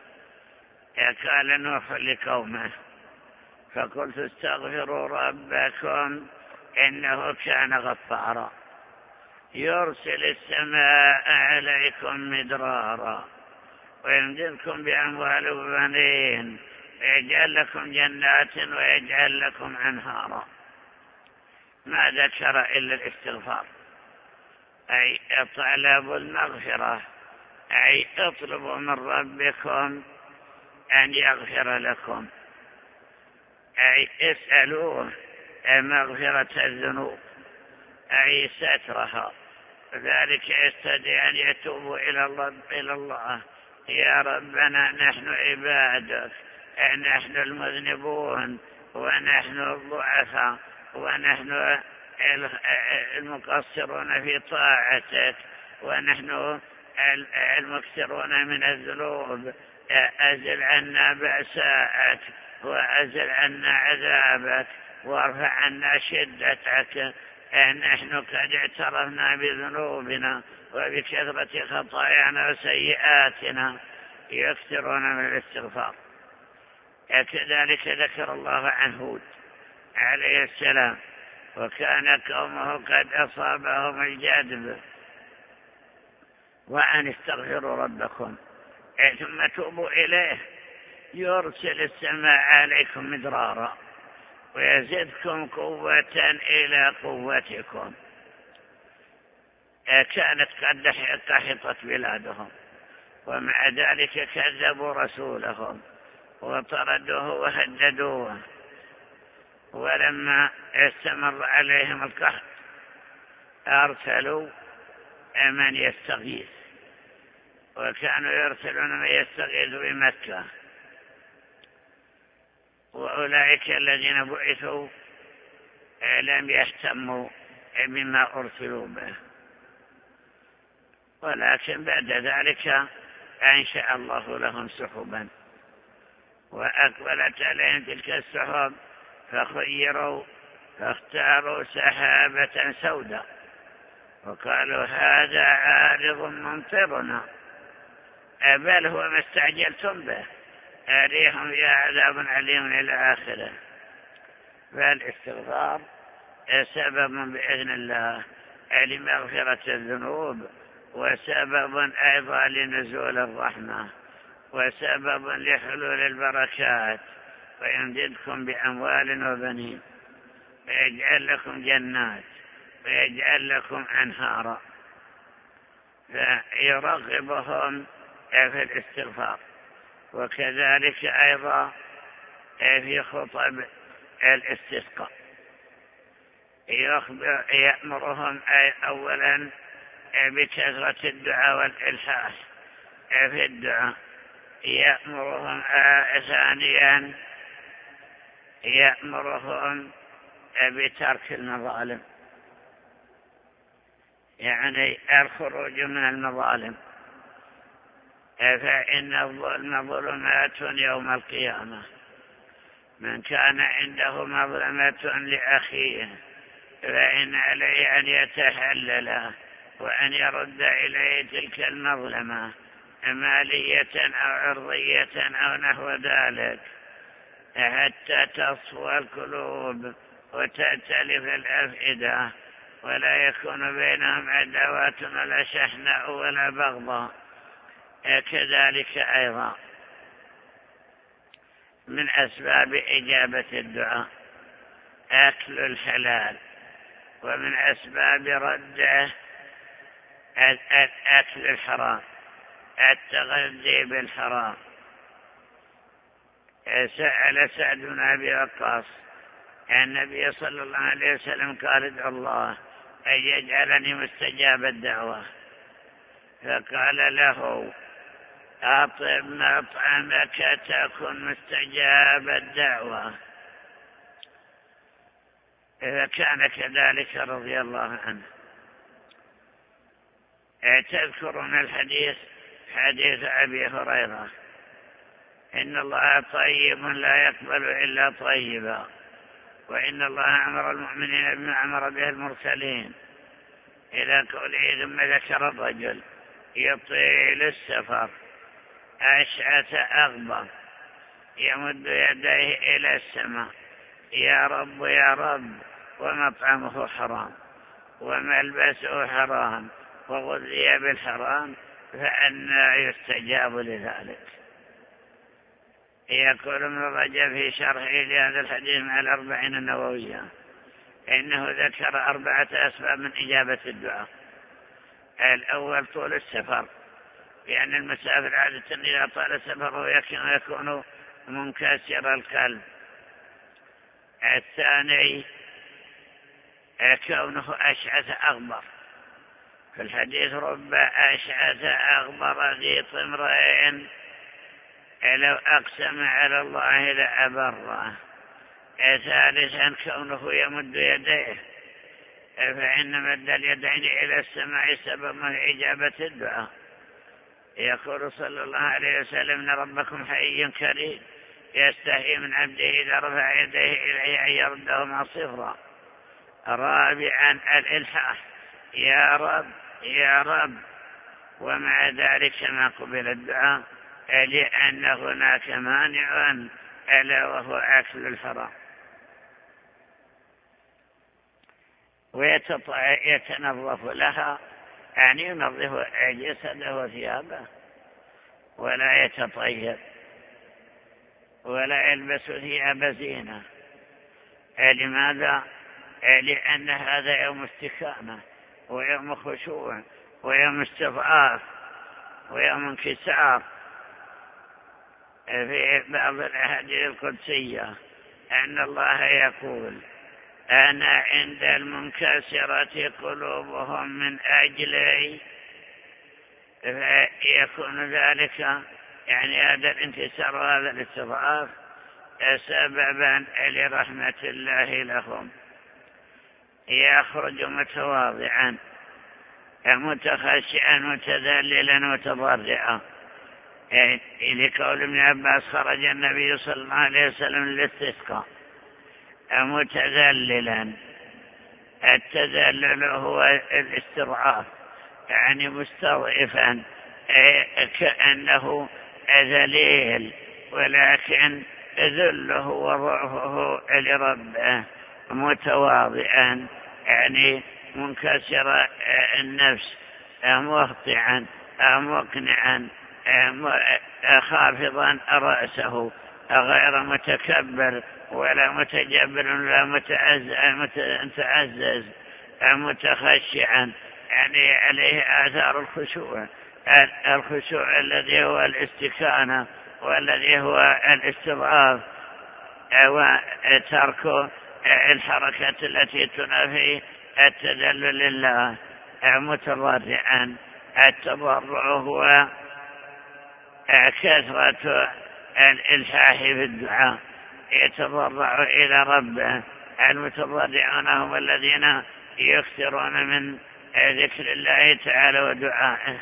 قال نوح لقومه: فقلت استغفروا ربكم إنه كان غفارا يرسل السماء عليكم مدرارا ويمددكم بأموال وبنين ويجعل لكم جنات ويجعل لكم أنهارا. ما ذكر إلا الاستغفار، أي طلب المغفرة، أي اطلبوا من ربكم أن يغفر لكم، أي اسألوه مغفرة الذنوب، أي سترها. ذلك يستدعي أن يتوبوا إلى الله: يا ربنا نحن عبادك، نحن المذنبون، ونحن الضعفاء، ونحن المقصرون في طاعتك، ونحن المكثرون من الذنوب. أزل عنا بأساءك، وأزل عنا عذابك، وارفع عنا شدتك. نحن قد اعترفنا بذنوبنا وبكثرة خطايانا وسيئاتنا. يكثرون من الاستغفار. كذلك ذكر الله عن هود عليه السلام: وكان قومه قد أصابهم الجدب وأن استغفروا ربكم ثم توبوا إليه يرسل السماء عليكم مدرارا ويزدكم قوة إلى قوتكم. كانت قد قحطت بلادهم، ومع ذلك كذبوا رسولهم وطردوه وهددوه. ولما استمر عليهم القحط أرسلوا من يستغيث، وكانوا يرسلون من يستغيث بمكة، وأولئك الذين بعثوا لم يهتموا بما أرسلوا به، ولكن بعد ذلك أنشأ الله لهم سحبا وأقبلت عليهم تلك السحب فخيروا فاختاروا سحابة سوداء وقالوا: هذا عارض ممطرنا بل هو ما استعجلتم به ريح فيها عذاب عليم إلى آخره. فالاستغفار سبب بإذن الله لمغفرة الذنوب، وسبب أيضا لنزول الرحمة، وسبب لحلول البركات، ويمددكم بأموال وبنين ويجعل لكم جنات ويجعل لكم أنهارا. فيرغبهم في الاستغفار. وكذلك أيضا في خطب الاستسقاء يأمرهم أولا بكثرة الدعاء والإلحاح في الدعاء، يأمرهم ثانيا يأمرهم بترك المظالم، يعني الخروج من المظالم، فإن الظلم ظلمات يوم القيامة. من كان عنده مظلمة لأخيه فإن عليه أن يتحلل وأن يرد إليه تلك المظلمة مالية أو عرضية أو نحو ذلك، حتى تصفو القلوب وتأتلف الأفئدة، ولا يكون بينهم عداوات ولا شحناء ولا بغضاء. كذلك أيضا من أسباب إجابة الدعاء أكل الحلال، ومن أسباب رده أكل الحرام، التغذي بالحرام. سأل سعد بن أبي وقاص النبي صلى الله عليه وسلم قال ادعو الله أن يجعلني مستجاب الدعوة، فقال له أطعم مطعمك تكن مستجاب الدعوة، فكان كذلك رضي الله عنه. تذكرون الحديث حديث أبي هريرة إن الله طيب لا يقبل إلا طيبا، وإن الله أمر المؤمنين بما أمر به المرسلين، إلى قوله ثم ذكر الرجل يطيل السفر أشعث أغبر يمد يديه إلى السماء يا رب يا رب، ومطعمه حرام وملبسه حرام وغذي بالحرام، فأنى يستجاب لذلك. يقول ابن رجب في شرحه لهذا الحديث مع الأربعين النووية إنه ذكر 4 أسباب من إجابة الدعاء. الأول طول السفر، لأن المسافر عادة إذا طال سفره يكون منكسر القلب. الثاني كونه أشعث أغبر، في الحديث رب أشعث أغبر ذي طمرين لو أقسم على الله لأبره. ثالثا كونه يمد يديه، فإن مد اليدين إلى السماء سبب من إجابة الدعاء. يقول صلى الله عليه وسلم إن ربكم حي كريم يستحي من عبده إذا رفع يديه إليه أن يردهما صفرا. رابعا الإلحاح يا رب يا رب، ومع ذلك ما قبل الدعاء لأن هناك مانع ألا وهو أكل الحرام. ويتنظف لها، يعني ينظف جسده وثيابه، ولا يتطيب ولا يلبس ثياب زينة. لماذا؟ لأن هذا يوم استكانة ويوم خشوع ويوم استضعاف ويوم انكسار. في بعض الأحاديث القدسية أن الله يقول أنا عند المنكسرة قلوبهم من أجلي، فيكون ذلك يعني هذا الانكسار وهذا الاستضعاف سببا لرحمة الله لهم. يخرج متواضعا متخشعا متذللا متضرعا، لقول ابن عباس خرج النبي صلى الله عليه وسلم للاستسقاء متذللا. التذلل هو الاستضعاف، يعني مستضعفا كأنه ذليل، ولكن ذله وضعفه لربه. متواضعا يعني منكسر النفس، مخطئا مقنعا خافضا رأسه، غير متكبر ولا متجبر ولا متعزز، متخشعا، يعني عليه آثار الخشوع. الخشوع الذي هو الاستكانة والذي هو الاستضعاف وترك الحركة التي تنافي التذلل لله. متضرعا، التضرع هو كثرة الإلحاح في الدعاء، يتضرع إلى ربه. المتضرعون هم الذين يكثرون من ذكر الله تعالى ودعائه.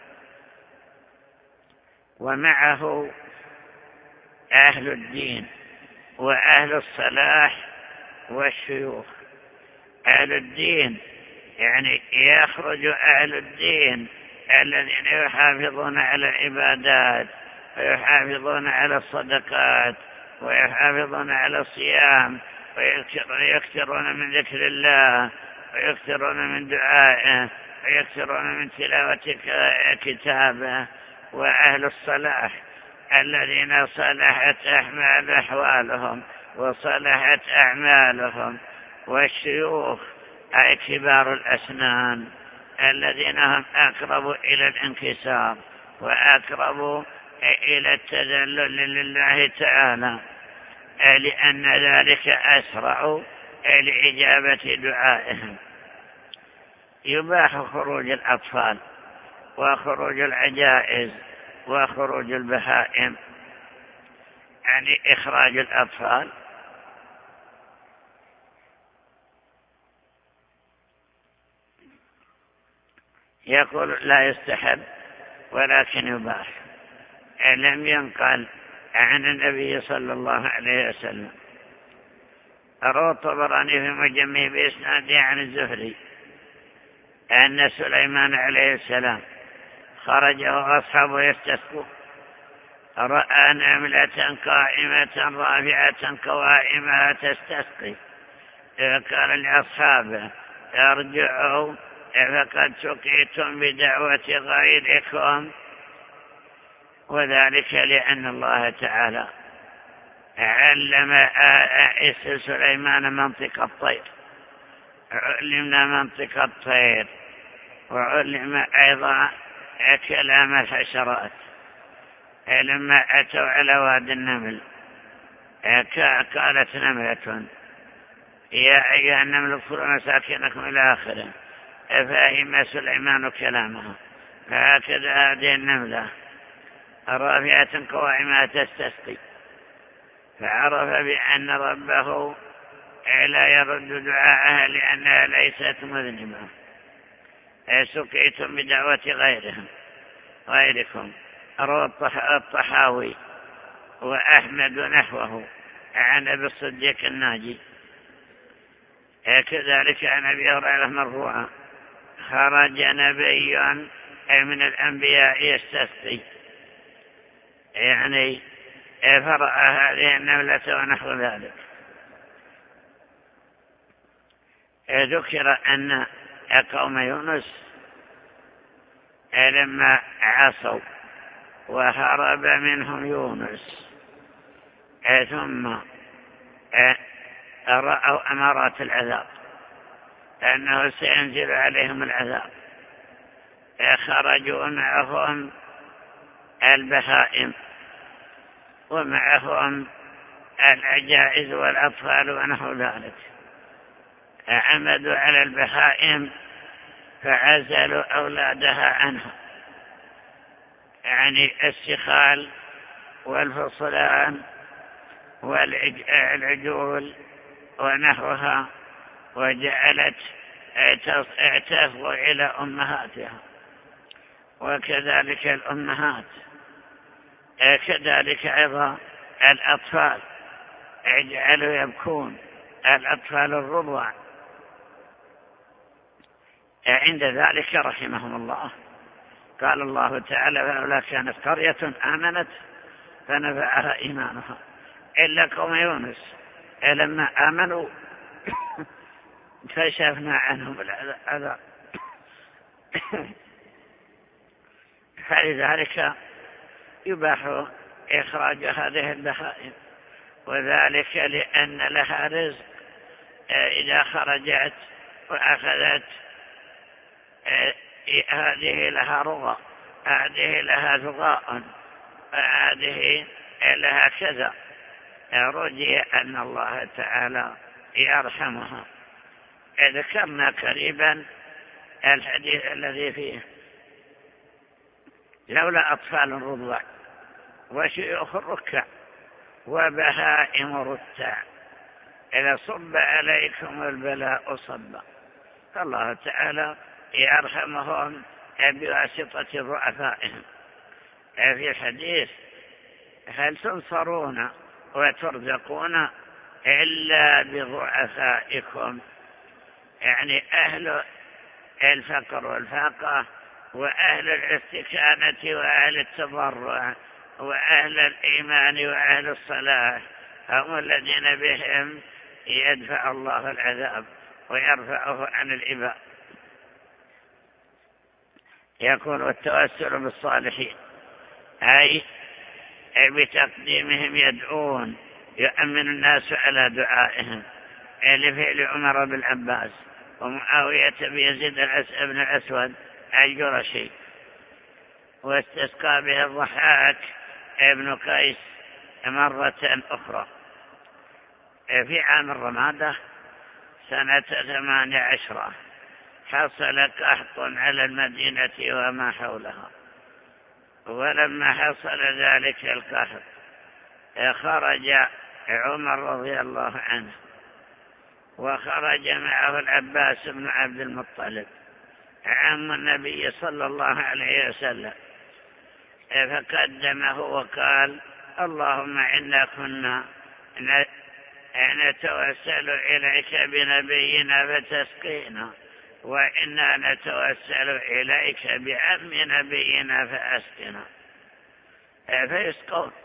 ومعه أهل الدين وأهل الصلاح والشيوخ. أهل الدين يعني يخرج أهل الدين الذين يحافظون على العبادات ويحافظون على الصدقات ويحافظون على الصيام ويكثرون من ذكر الله ويكثرون من دعائه ويكثرون من تلاوة كتابه. وأهل الصلاح الذين صلحت أحوالهم وصلحت أعمالهم. والشيوخ أي كبار الأسنان الذين هم أقرب إلى الانكسار وأقرب إلى التذلل لله تعالى، لأن ذلك أسرع لإجابة دعائهم. يباح خروج الأطفال وخروج العجائز وخروج البهائم. يعني إخراج الأطفال يقول لا يستحب ولكن يباح. لم ينقل عن النبي صلى الله عليه وسلم. روى الطبراني في معجمه بإسناده عن الزهري أن سليمان عليه السلام خرج وأصحابه يستسقون، رأى نملة قائمة رافعة قوائمها تستسقي، قال لأصحابه ارجعوا فقد سقيتم بدعوة غيركم. وذلك لأن الله تعالى علم سليمان منطق الطير، علمنا منطق الطير، وعلم أيضا كلام الحشرات. لما أتوا على واد النمل قالت نملة يا أيها النمل ادخلوا مساكنكم إلى آخره، فهم سليمان كلامها. فهكذا هذه النملة رافعة قوائمها تستسقي، فعرف بأن ربه لا يرد دعاءها لأنها ليست مذنبة. سقيتم بدعوة غيركم. روى الطحاوي وأحمد نحوه عن أبي الصديق الناجي، كذلك عن أبي هريرة مرفوعا خرج نبي من الأنبياء يستسقي، يعني فرأى هذه النملة ونحو ذلك. ذكر أن قوم يونس لما عصوا وهرب منهم يونس ثم رأوا أمارات العذاب أنه سينزل عليهم العذاب، خرجوا معهم البهائم ومعهم العجائز والأطفال ونحو ذلك. عمدوا على البهائم فعزلوا أولادها عنها، يعني السخال والفصلان والعجول ونحوها، وجعلت تفضل إلى أمهاتها. وكذلك الأمهات، كذلك أيضا الأطفال اجعلوا يبكون، الأطفال الرضع. عند ذلك رحمهم الله قال الله تعالى فلولا كانت قرية آمنت فنفعها إيمانها إلا قوم يونس لما آمنوا كشفنا عنهم العذاب. فلذلك يباح إخراج هذه البهائم، وذلك لأن لها رزق. إذا خرجت وأخذت هذه لها رغى، هذه لها ثغاء، هذه لها كذا، رجي أن الله تعالى يرحمها. ذكرنا قريبا الحديث الذي فيه لولا أطفال رضع وشيوخ الركع وبهائم رتع إذا صب عليكم البلاء صبا. فالله تعالى يرحمهم بواسطة ضعفائهم. في الحديث هل تنصرون وترزقون إلا بضعفائكم، يعني أهل الفقر والفاقة وأهل الاستكانة وأهل التضرع وأهل الإيمان وأهل الصلاة هم الذين بهم يدفع الله العذاب ويرفعه عن العباد. يكون التوسل بالصالحين أي بتقديمهم يدعون، يؤمن الناس على دعائهم، لفعل عمر بن العباس ومعاوية بن يزيد بن الأسود الجرشي. واستسقى به الضحاك ابن قيس مرة أخرى في عام الرمادة سنة 18 حصل قحط على المدينة وما حولها. ولما حصل ذلك القحط خرج عمر رضي الله عنه، وخرج معه العباس بن عبد المطلب عم النبي صلى الله عليه وسلم، فقدمه وقال: اللهم إنا كنا نتوسل إليك بنبينا فتسقينا، وإنا نتوسل إليك بعم نبينا فأسقنا. فيسقون.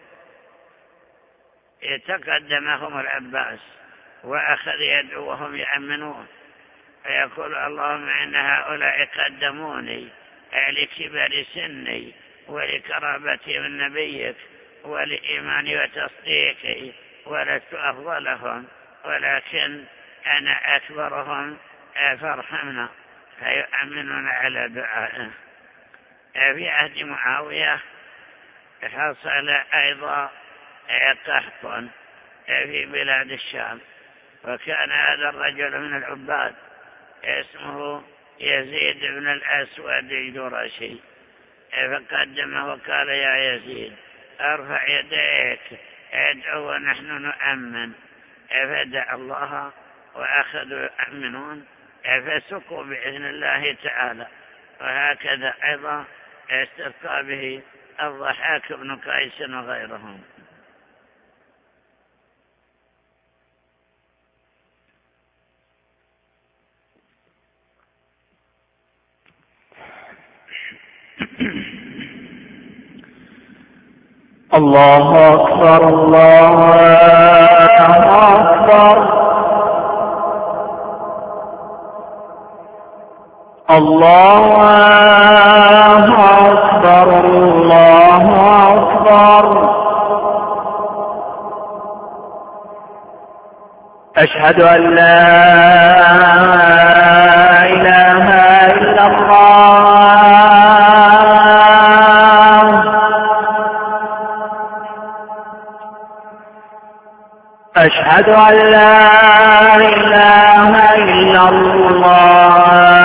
تقدمهم العباس وأخذ يدعو وهم يأمنون، فيقول: اللهم إن هؤلاء قدموني لكبر سني ولقرابتي من نبيك ولإيماني وتصديقي، ولست أفضلهم، ولكن أنا أكبرهم، فارحمنا. فيؤمنون على دعائه. في عهد معاوية حصل أيضا قحط في بلاد الشام، وكان هذا الرجل من العباد اسمه يزيد بن الأسود الجرشي، فقدمه وقال: يا يزيد ارفع يديك ادعو ونحن نؤمن. فدعا الله وأخذوا يؤمنون فسقوا بإذن الله تعالى. وهكذا أيضا استسقى به الضحاك بن قيس وغيرهم. الله أكبر الله أكبر الله أكبر الله أكبر. أشهد أن لا إله إلا الله. أشهد أن لا إله إلا الله.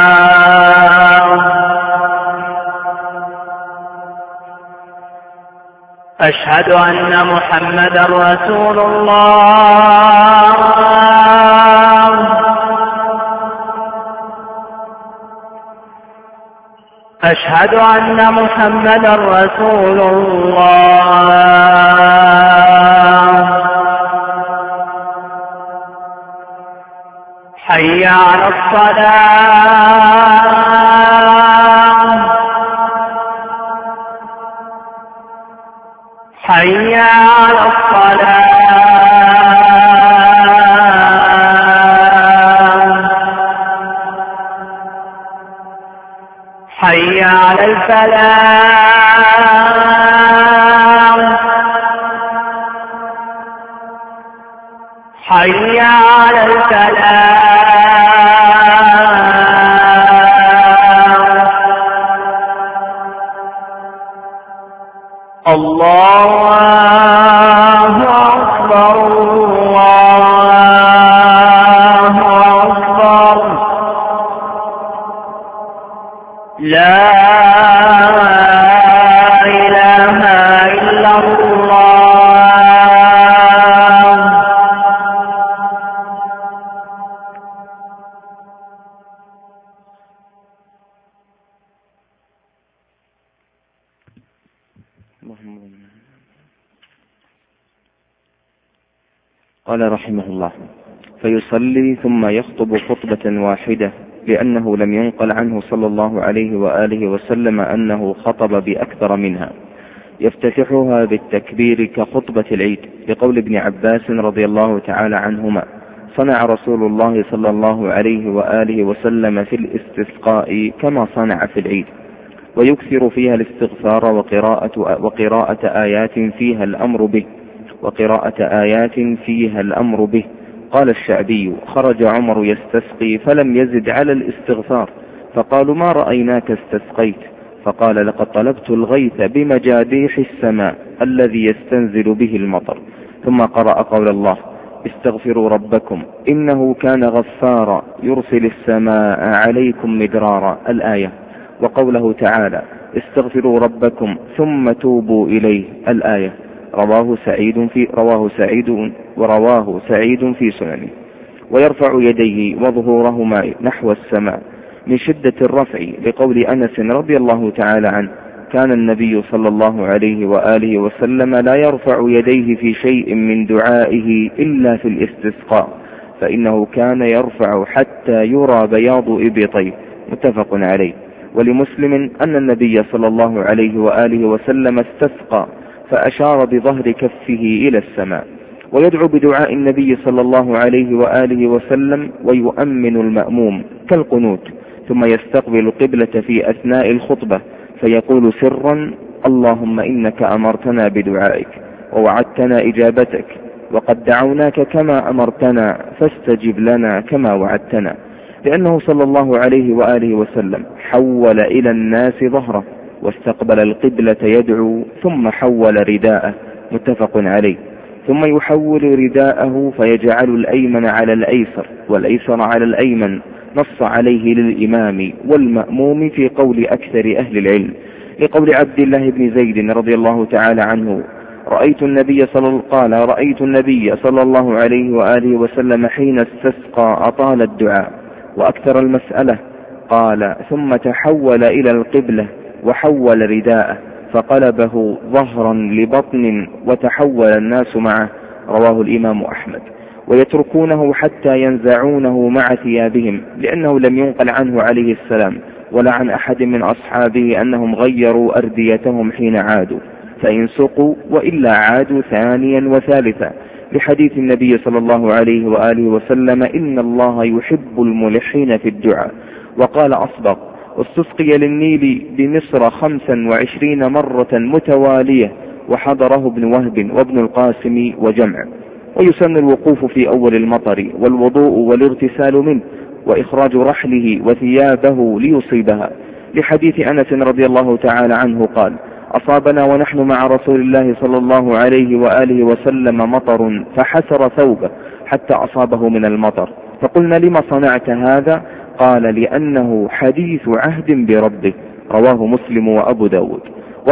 أشهد أن محمدا رسول الله. أشهد أن محمدا رسول الله. حي على الصلاة. حي على الصلاة. حي على الفلاح. حي على الفلاح. الله أكبر الله أكبر. لا إله إلا الله. قال رحمه الله: فيصلي ثم يخطب خطبة واحدة، لأنه لم ينقل عنه صلى الله عليه وآله وسلم أنه خطب بأكثر منها، يفتتحها بالتكبير كخطبة العيد، لقول ابن عباس رضي الله تعالى عنهما: صنع رسول الله صلى الله عليه وآله وسلم في الاستسقاء كما صنع في العيد، ويكثر فيها الاستغفار وقراءة آيات فيها الأمر به. قال الشعبي: خرج عمر يستسقي فلم يزد على الاستغفار، فقالوا: ما رأيناك استسقيت؟ فقال لقد طلبت الغيث بمجاديح السماء الذي يستنزل به المطر. ثم قرأ قول الله استغفروا ربكم إنه كان غفارا يرسل السماء عليكم مدرارا الآية. وقوله تعالى استغفروا ربكم ثم توبوا إليه الآية. رواه سعيد في سننه. ويرفع يديه وظهورهما نحو السماء من شدة الرفع لقول أنس رضي الله تعالى عنه كان النبي صلى الله عليه وآله وسلم لا يرفع يديه في شيء من دعائه إلا في الاستسقاء، فإنه كان يرفع حتى يرى بياض إبطيه، متفق عليه. ولمسلم أن النبي صلى الله عليه وآله وسلم استسقى فأشار بظهر كفه إلى السماء. ويدعو بدعاء النبي صلى الله عليه وآله وسلم ويؤمن المأموم كالقنوت، ثم يستقبل القبلة في أثناء الخطبة فيقول سرا اللهم إنك أمرتنا بدعائك ووعدتنا إجابتك وقد دعوناك كما أمرتنا فاستجب لنا كما وعدتنا، لأنه صلى الله عليه وآله وسلم حول إلى الناس ظهره واستقبل القبلة يدعو ثم حول رداءه، متفق عليه. ثم يحول رداءه فيجعل الأيمن على الأيسر والأيسر على الأيمن، نص عليه للإمام والمأموم في قول أكثر أهل العلم، لقول عبد الله بن زيد رضي الله تعالى عنه رأيت النبي صلى الله عليه وآله وسلم حين استسقى أطال الدعاء وأكثر المسألة، قال ثم تحول إلى القبلة وحول رداءه فقلبه ظهرا لبطن وتحول الناس معه، رواه الإمام أحمد. ويتركونه حتى ينزعونه مع ثيابهم، لأنه لم ينقل عنه عليه السلام ولا عن أحد من أصحابه أنهم غيروا أرديتهم حين عادوا، فإن سقوا وإلا عادوا ثانيا وثالثا، لحديث النبي صلى الله عليه وآله وسلم إن الله يحب الملحين في الدعاء. وقال أصبغ واستسقي للنيل بمصر 25 مرة متوالية وحضره ابن وهب وابن القاسم وجمع. ويسن الوقوف في أول المطر والوضوء والاغتسال منه وإخراج رحله وثيابه ليصيبها، لحديث أنس رضي الله تعالى عنه قال أصابنا ونحن مع رسول الله صلى الله عليه وآله وسلم مطر فحسر ثوبه حتى أصابه من المطر، فقلنا لما صنعت هذا؟ قال لأنه حديث عهد بربه، رواه مسلم وأبو داود.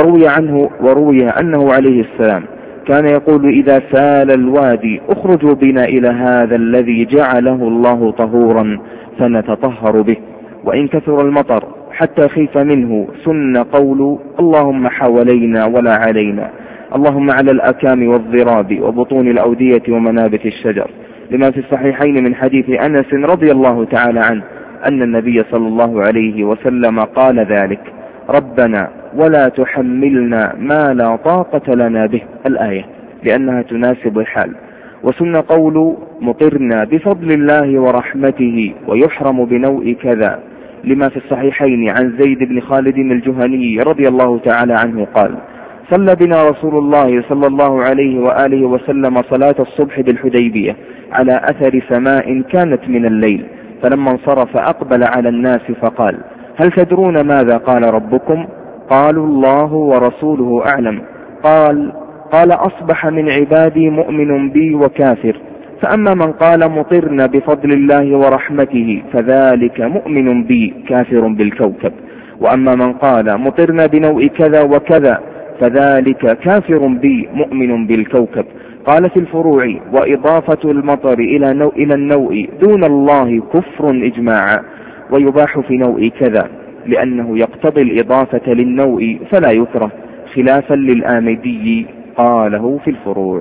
وروي أنه عليه السلام كان يقول إذا سال الوادي اخرجوا بنا إلى هذا الذي جعله الله طهورا فنتطهر به، وإن كثر المطر حتى خيف منه سن قول اللهم حوالينا ولا علينا، اللهم على الأكام والضراب وبطون الأودية ومنابت الشجر، لما في الصحيحين من حديث أنس رضي الله تعالى عنه أن النبي صلى الله عليه وسلم قال ذلك ربنا ولا تحملنا ما لا طاقة لنا به الآية، لأنها تناسب الحال. وسن قول مطرنا بفضل الله ورحمته ويحرم بنوء كذا، لما في الصحيحين عن زيد بن خالد الجهني رضي الله تعالى عنه قال صلى بنا رسول الله صلى الله عليه وآله وسلم صلاة الصبح بالحديبية على أثر سماء كانت من الليل، فلما انصرف أقبل على الناس فقال هل تدرون ماذا قال ربكم؟ قالوا الله ورسوله أعلم. قال أصبح من عبادي مؤمن بي وكافر، فأما من قال مطرنا بفضل الله ورحمته فذلك مؤمن بي كافر بالكوكب، وأما من قال مطرنا بنوء كذا وكذا فذلك كافر بي مؤمن بالكوكب. قال في الفروع وإضافة المطر إلى النوء دون الله كفر إجماعا، ويباح في نوء كذا لأنه يقتضي الإضافة للنوء فلا يكره، خلافا للآمدي قاله في الفروع.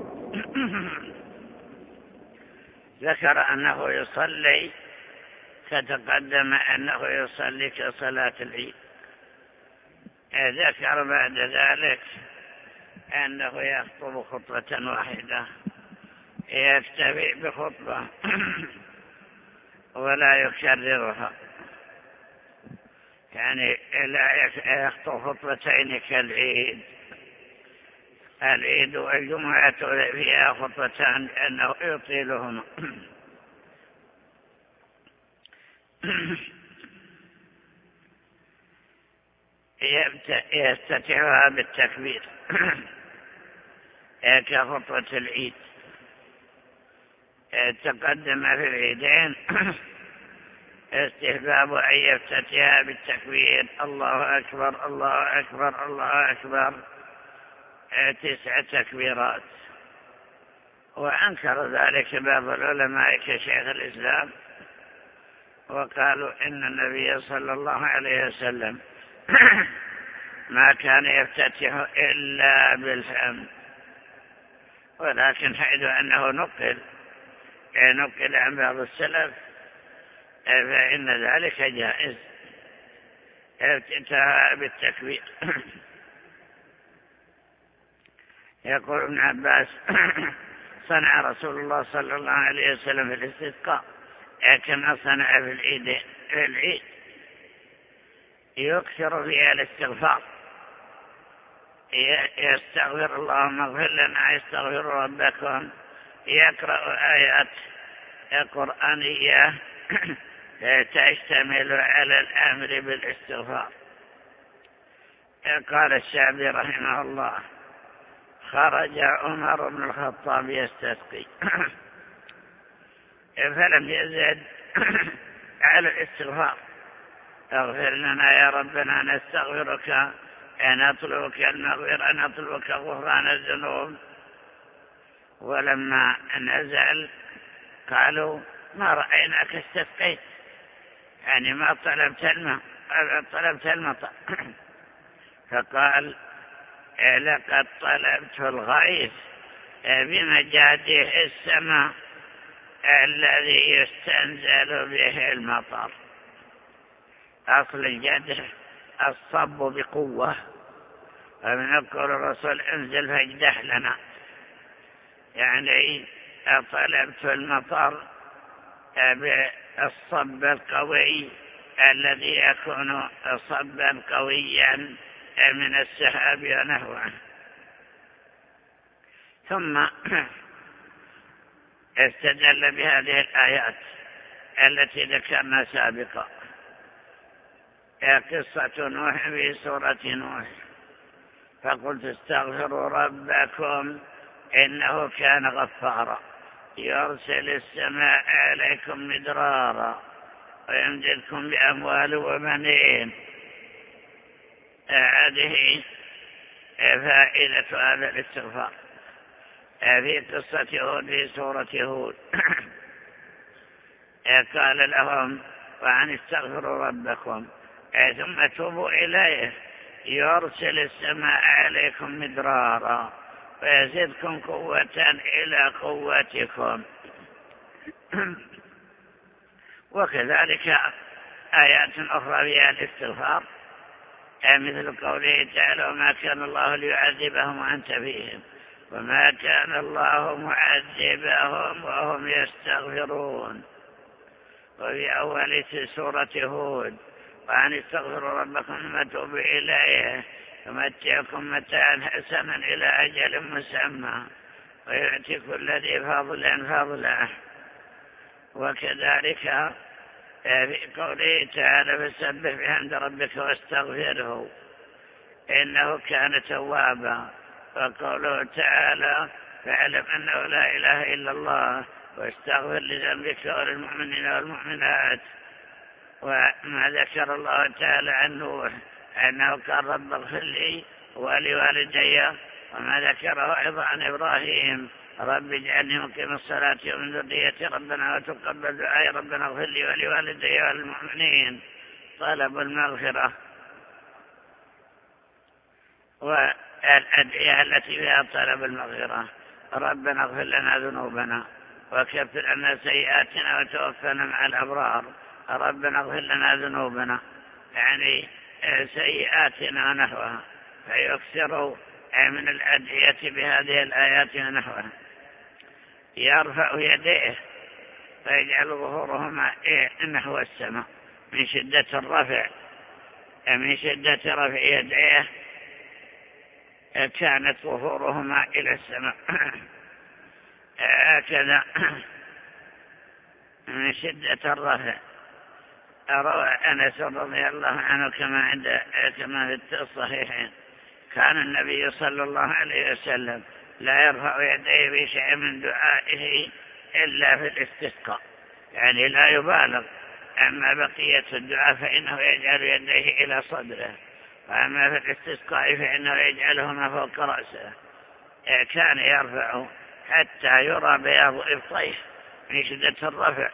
ذكر أنه يصلي فتقدم أنه يصلي كصلاة العيد، ذكر بعد ذلك أنه يخطب خطبة واحدة، يكتفي بخطبة ولا يكررها، يعني لا يخطب خطبتين كالعيد. العيد والجمعة فيها خطبتان لأنه يطيلهما. يفتتحها بالتكبير كخطوة العيد. تقدم في العيدين استحباب أن يفتتحها بالتكبير الله أكبر الله أكبر الله أكبر 9 تكبيرات. وأنكر ذلك بعض العلماء كشيخ الإسلام، وقالوا إن النبي صلى الله عليه وسلم ما كان يفتتح إلا بالحمد، ولكن حيث أنه نقل عن بعض السلف فإن ذلك جائز افتتاحها بالتكبير. يقول ابن عباس صنع رسول الله صلى الله عليه وسلم في الاستسقاء كما صنع في العيد، يكثر فيها الاستغفار، يستغفر اللهم اغفر لنا يستغفر ربكم، يقرأ آيات قرآنية تشتمل على الأمر بالاستغفار. قال الشعبي رحمه الله خرج عمر بن الخطاب يستسقي فلم يزد على الاستغفار، اغفر لنا يا ربنا نستغفرك نطلبك المغفرة نطلبك غفران الذنوب. ولما نزل قالوا ما رأيناك استسقيت، يعني ما طلبت المطر. فقال لقد طلبت الغيث بمجاده السماء الذي يستنزل به المطر. أصل الجدر الصب بقوة، ومن يقول الرسول انزل فاجدح لنا، يعني طلبت المطر بالصب القوي الذي يكون صبا قويا من السحاب ونحوه. ثم استدل بهذه الآيات التي ذكرنا سابقا، قصة نوح في سورة نوح، فقلت استغفروا ربكم إنه كان غفارا يرسل السماء عليكم مدرارا ويمددكم بأموال وبنين. هذه فائدة هذا الاستغفار في قصة هود في سورة هود. قال لهم وأن استغفروا ربكم ثم توبوا إليه يرسل السماء عليكم مدرارا ويزدكم قوة إلى قوتكم. وكذلك آيات أخرى فيها الاستغفار مثل قوله تعالى وما كان الله ليعذبهم وأنت فيهم وما كان الله معذبهم وهم يستغفرون. وفي أول سورة هود وأن استغفروا ربكم ثم توبوا إليه يمتعكم متاعا حسنا إلى أجل مسمى ويؤتي كل ذي فضل فضله. وكذلك في قوله تعالى فسبح بحمد ربك واستغفره إنه كان توابا. وقوله تعالى فاعلم أنه لا إله إلا الله واستغفر لذنبك وللمؤمنين والمؤمنات. وما ذكر الله تعالى عن نوح أنه قال رب اغفر لي ولوالدي، وما ذكره أيضا عن إبراهيم رب اجعلني مقيم الصلاة ومن ذريتي ربنا وتقبل دعائي ربنا اغفر لي ولوالدي وللمؤمنين. طلب المغفرة والأدعية التي فيها طلب المغفرة ربنا اغفر لنا ذنوبنا وكفر عنا سيئاتنا وتوفنا مع الأبرار. ربنا اغفر لنا ذنوبنا يعني سيئاتنا ونحوها، فيكثر من الأدعية بهذه الآيات ونحوها. يرفع يديه فيجعل ظهورهما نحو السماء من شدة الرفع، من شدة رفع يديه كانت ظهورهما إلى السماء هكذا من شدة الرفع. روى أنس رضي الله عنه كما في الصحيحين كان النبي صلى الله عليه وسلم لا يرفع يديه بشيء من دعائه إلا في الاستسقاء، يعني لا يبالغ. أما بقية الدعاء فإنه يجعل يديه إلى صدره، وأما في الاستسقاء فإنه يجعلهما فوق رأسه. كان يرفع حتى يرى بياض إبطيه من شدة الرفع.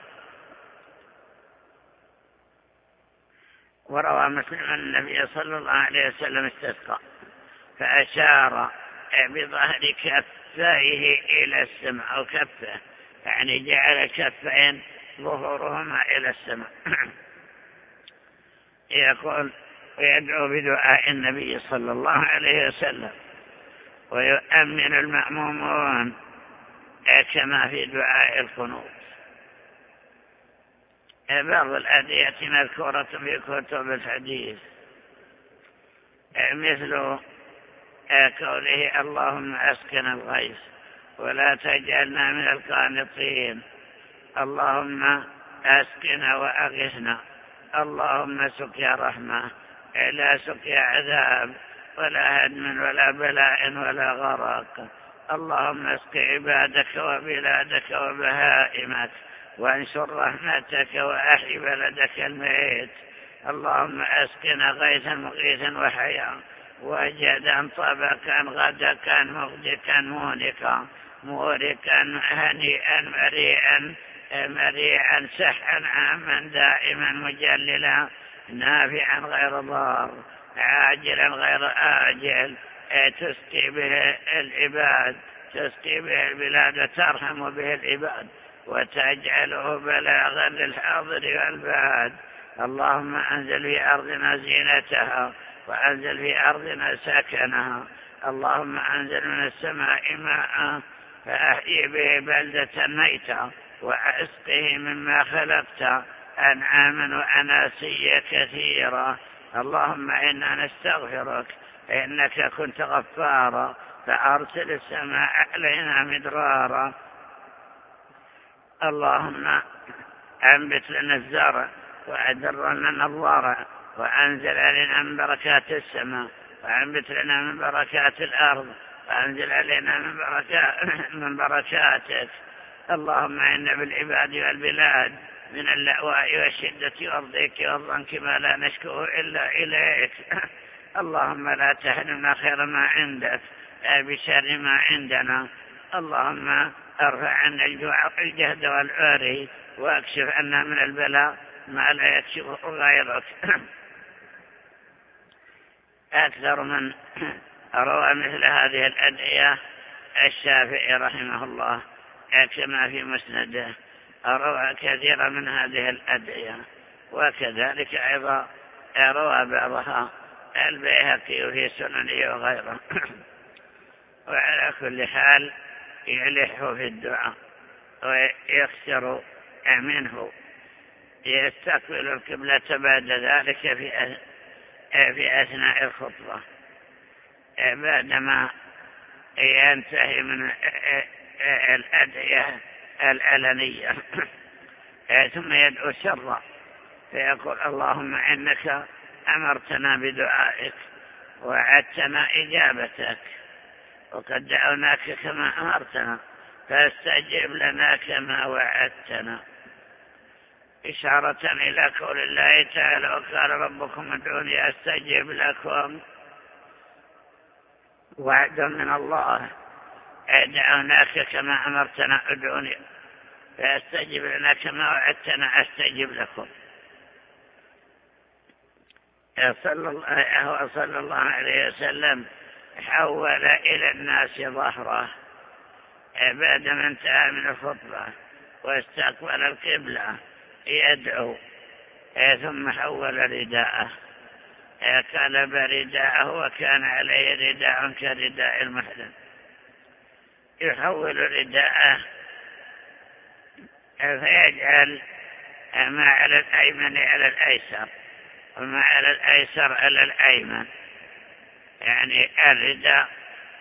وروى مسلم أن النبي صلى الله عليه وسلم استسقى فأشار بظهر كفيه إلى السماء أو كفه، يعني جعل كفين ظهورهما إلى السماء. يقول ويدعو بدعاء النبي صلى الله عليه وسلم، ويؤمن المأمومون كما في دعاء القنوت. بعض الأدعية مذكورة في كتب الحديث مثل قوله اللهم أسكن الغيث ولا تجعلنا من القانطين، اللهم أسكن وأغثنا، اللهم سقيا رحمة لا سقيا عذاب ولا هدم ولا بلاء ولا غرق، اللهم اسق عبادك وبلادك وبهائمك وانشر رحمتك وأحي بلدك الميت، اللهم أسقنا غيثا مغيثا وحيا وجدا طبقا غدقا مغدقا مونكا موركا هنيئا مريئا سحا عاما دائما مجللا نافعا غير ضار عاجلا غير آجل تسقي به العباد، تسقي به البلاد وترحم به العباد وتجعله بلاغا للحاضر والباد. اللهم أنزل في أرضنا زينتها وأنزل في أرضنا سكنها، اللهم أنزل من السماء ماء فأحيي به بلدة ميتة وأسقه مما خلقت أنعاما وأناسيا كثيرا. اللهم إنا نستغفرك إنك كنت غفارا فأرسل السماء علينا مدرارا. اللهم أنبت لنا الزرع وأدر لنا الضرع وأنزل علينا من بركات السماء وأنبت لنا من بركات الأرض وأنزل علينا من بركاتك. اللهم إن بالعباد والبلاد من اللأواء والشدة والضيق والضنك ما لا نشكوه إلا إليك. اللهم لا تحرمنا خير ما عندك بشر ما عندنا. اللهم ارفع عنا الجوع والجهد والعري واكشف عنا من البلاء ما لا يكشفه غيرك. أكثر من روى مثل هذه الأدعية الشافعي رحمه الله كما في مسنده، روى كثيرا من هذه الأدعية، وكذلك أيضا روى بعضها البيهقي في سننه وغيره. وعلى كل حال يلح في الدعاء ويكثر منه، يستقبل القبلة بعد ذلك في أثناء الخطبة بعدما ينتهي من الأدعية العلنية، ثم يدعو سرا فيقول اللهم إنك أمرتنا بدعائك وعدتنا إجابتك وقد دعوناك كما أمرتنا فاستجب لنا كما وعدتنا، إشارة إلى قول الله تعالى وقال ربكم ادعوني أستجب لكم. وعد من الله دعوناك كما أمرتنا ادعوني فاستجب لنا كما وعدتنا أستجب لكم. صلى الله عليه وسلم حول إلى الناس ظهره بعدما انتهى من الخطبة واستقبل القبلة يدعو، ثم حول رداءه قلب رداءه وكان عليه رداء كرداء المحرم، يحول رداءه فيجعل ما على الأيمن على الأيسر وما على الأيسر على الأيمن، يعني الرداء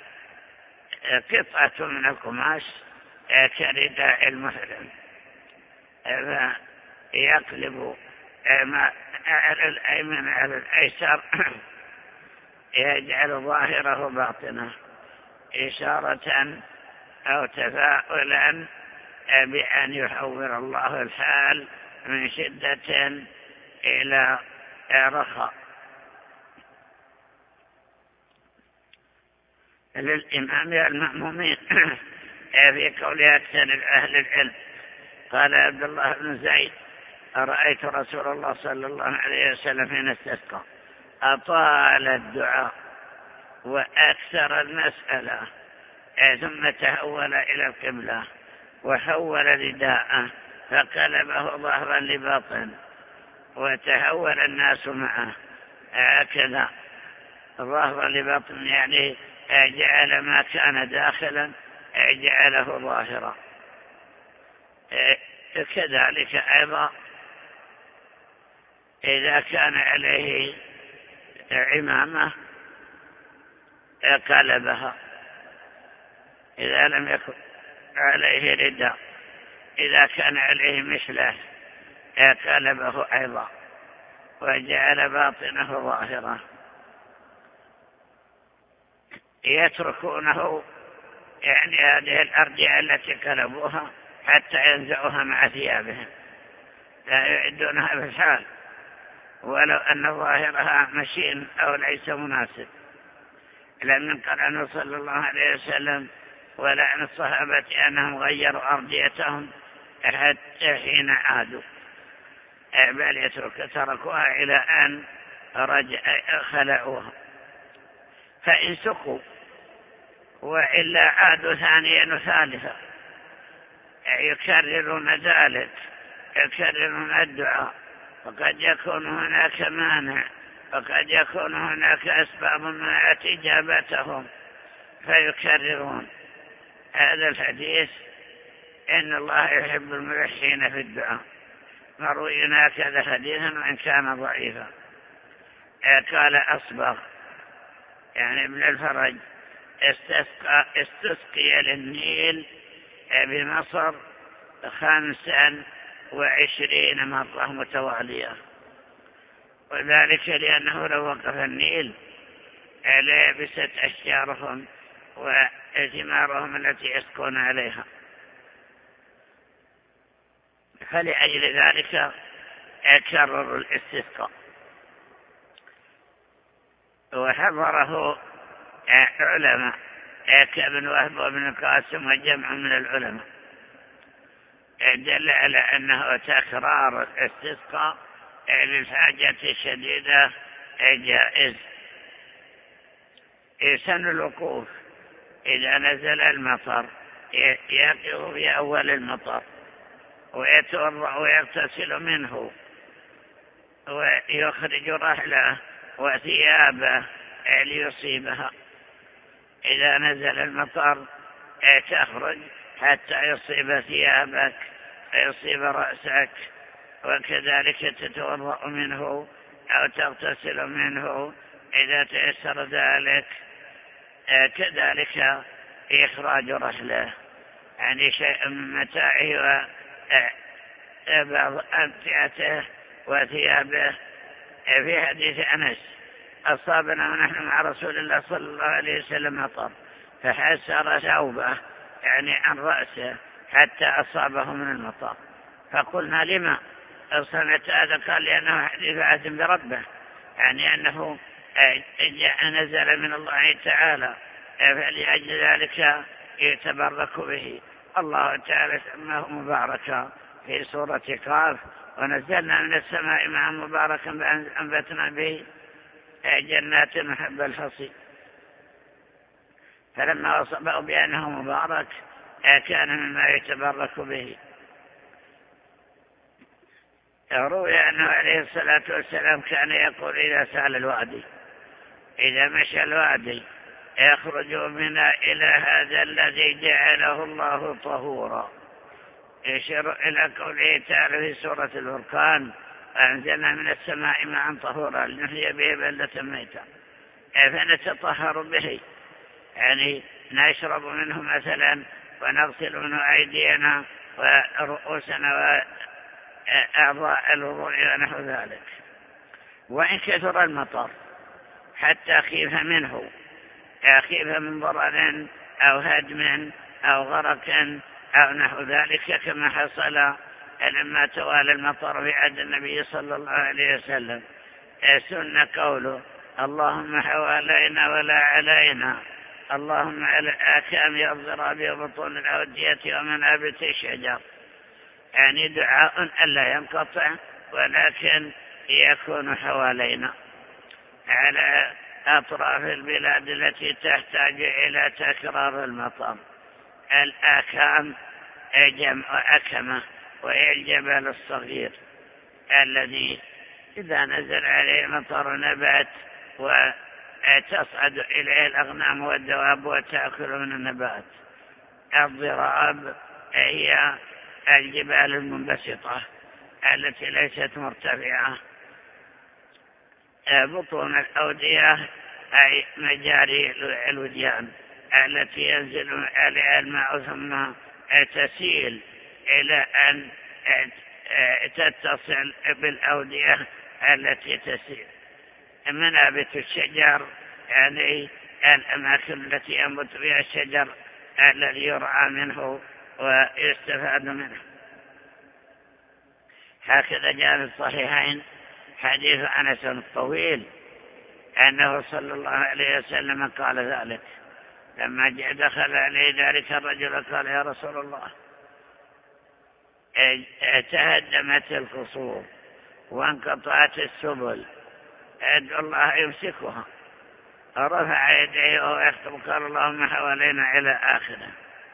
قطعة من القماش كرداء المحرم، فيقلب على الأيمن على الأيسر يجعل ظاهره باطنه إشارة أو تفاؤلا بأن يحول الله الحال من شدة إلى رخاء. للإمام المأمومين في قول أكثر أهل العلم قال عبد الله بن زيد رأيت رسول الله صلى الله عليه وسلم حين استسقى أطال الدعاء وأكثر المسألة ثم تحول إلى القبلة وحول رداءه فقلبه ظهرا لباطن وتحول الناس معه هكذا ظهرا لباطن، يعني جعل ما كان داخلا جعله ظاهرا. كذلك أيضا إذا كان عليه عمامة قلبها، إذا لم يكن عليه رداء إذا كان عليه مثله قلبه أيضا وجعل باطنه ظاهرا. يتركونه يعني هذه الأرجاء التي قلبوها حتى ينزعوها مع ثيابهم، لا يعدونها بالحال ولو أن ظاهرها مشين أو ليس مناسب. لأن قال عنه صلى الله عليه وسلم ولعن الصحابة أنهم غيروا أرضيتهم حتى حين عادوا، بل تركوها إلى أن خلعوها. فإن سقوا وإلا عادوا ثانيا وثالثا يكررون ذلك، يكررون الدعاء، وقد يكون هناك مانع وقد يكون هناك أسباب منعت إجابتهم فيكررون. هذا الحديث إن الله يحب الملحين في الدعاء مروي هكذا حديثا وإن كان ضعيفا. قال أصبغ يعني ابن الفرج استسقي للنيل بمصر 25 مرة متوالية، وذلك لأنه لو وقف النيل ليبست أشجارهم وثمارهم التي يسكن عليها، فلأجل ذلك كرروا الاستسقاء. وحضره علماء كابن وهب وابن القاسم وجمع من العلماء، دل على أنه تكرار الاستسقاء للحاجة الشديدة جائز. يسن الوقوف إذا نزل المطر، يقف في أول المطر ويتوضأ ويغتسل منه ويخرج رحله وثيابه ليصيبها. إذا نزل المطر تخرج حتى يصيب ثيابك ويصيب رأسك، وكذلك تتوضأ منه أو تغتسل منه إذا تيسر ذلك. كذلك إخراج رحله يعني شيء من متاعه وبعض أمتعته وثيابه. في حديث أنس أصابنا ونحن مع رسول الله صلى الله عليه وسلم مطر فحسر ثوبه يعني عن رأسه حتى أصابه من المطر، فقلنا لما صنعت هذا؟ قال لأنه حديث عهد بربه، يعني أنه نزل من الله تعالى فلأجل ذلك يتبرك به. الله تعالى سماه مباركا في سورة قاف ونزلنا من السماء ماء مباركا فأنبتنا به جنات محب الحصيد. فلما وصفه بأنه مبارك كان مما يتبرك به. روي أنه عليه الصلاة والسلام كان يقول إذا سال الوادي، إذا مشى الوادي يخرج منا إلى هذا الذي جعله الله طهورا، يشير إلى قوله تعالى في سورة الفرقان أنزلنا من السماء ماء طهورا لنحيي به بلدة ميتا، فنتطهر به يعني نشرب منه مثلا ونغسل منه أيدينا ورؤوسنا أعضاء الوضوء ونحو ذلك. وإن كثر المطر حتى خيف منه، خيف من ضرر أو هدم أو غرق أو نحو ذلك، كما حصل لما توالى المطر في عهد النبي صلى الله عليه وسلم. سن قوله: اللهم حوالينا ولا علينا، اللهم على الآكام الضراب وبطون الأودية ومنابت الشجر. يعني دعاء ألا ينقطع، ولكن يكون حوالينا على أطراف البلاد التي تحتاج إلى تكرار المطر. الآكام جمع أكمة، وهي الجبل الصغير الذي إذا نزل عليه المطر نبات وتصعد إليه الأغنام والدواب وتأكل من النبات. الضراب هي الجبال المنبسطة التي ليست مرتفعة. بطون الأودية أي مجاري الوديان التي ينزل عليها الماء ثم تسيل إلى أن تتصل بالأودية التي تسيل. منابت الشجر يعني الأماكن التي ينبت فيها الشجر الذي يرعى منه ويستفاد منه. هكذا جاء في الصحيحين حديث أنس الطويل أنه صلى الله عليه وسلم قال ذلك لما دخل عليه ذلك الرجل، قال: يا رسول الله، تهدمت القصور وانقطعت السبل، أدعو الله يمسكها. رفع يديه وهو يخطب قال: اللهم حوالينا إلى آخره.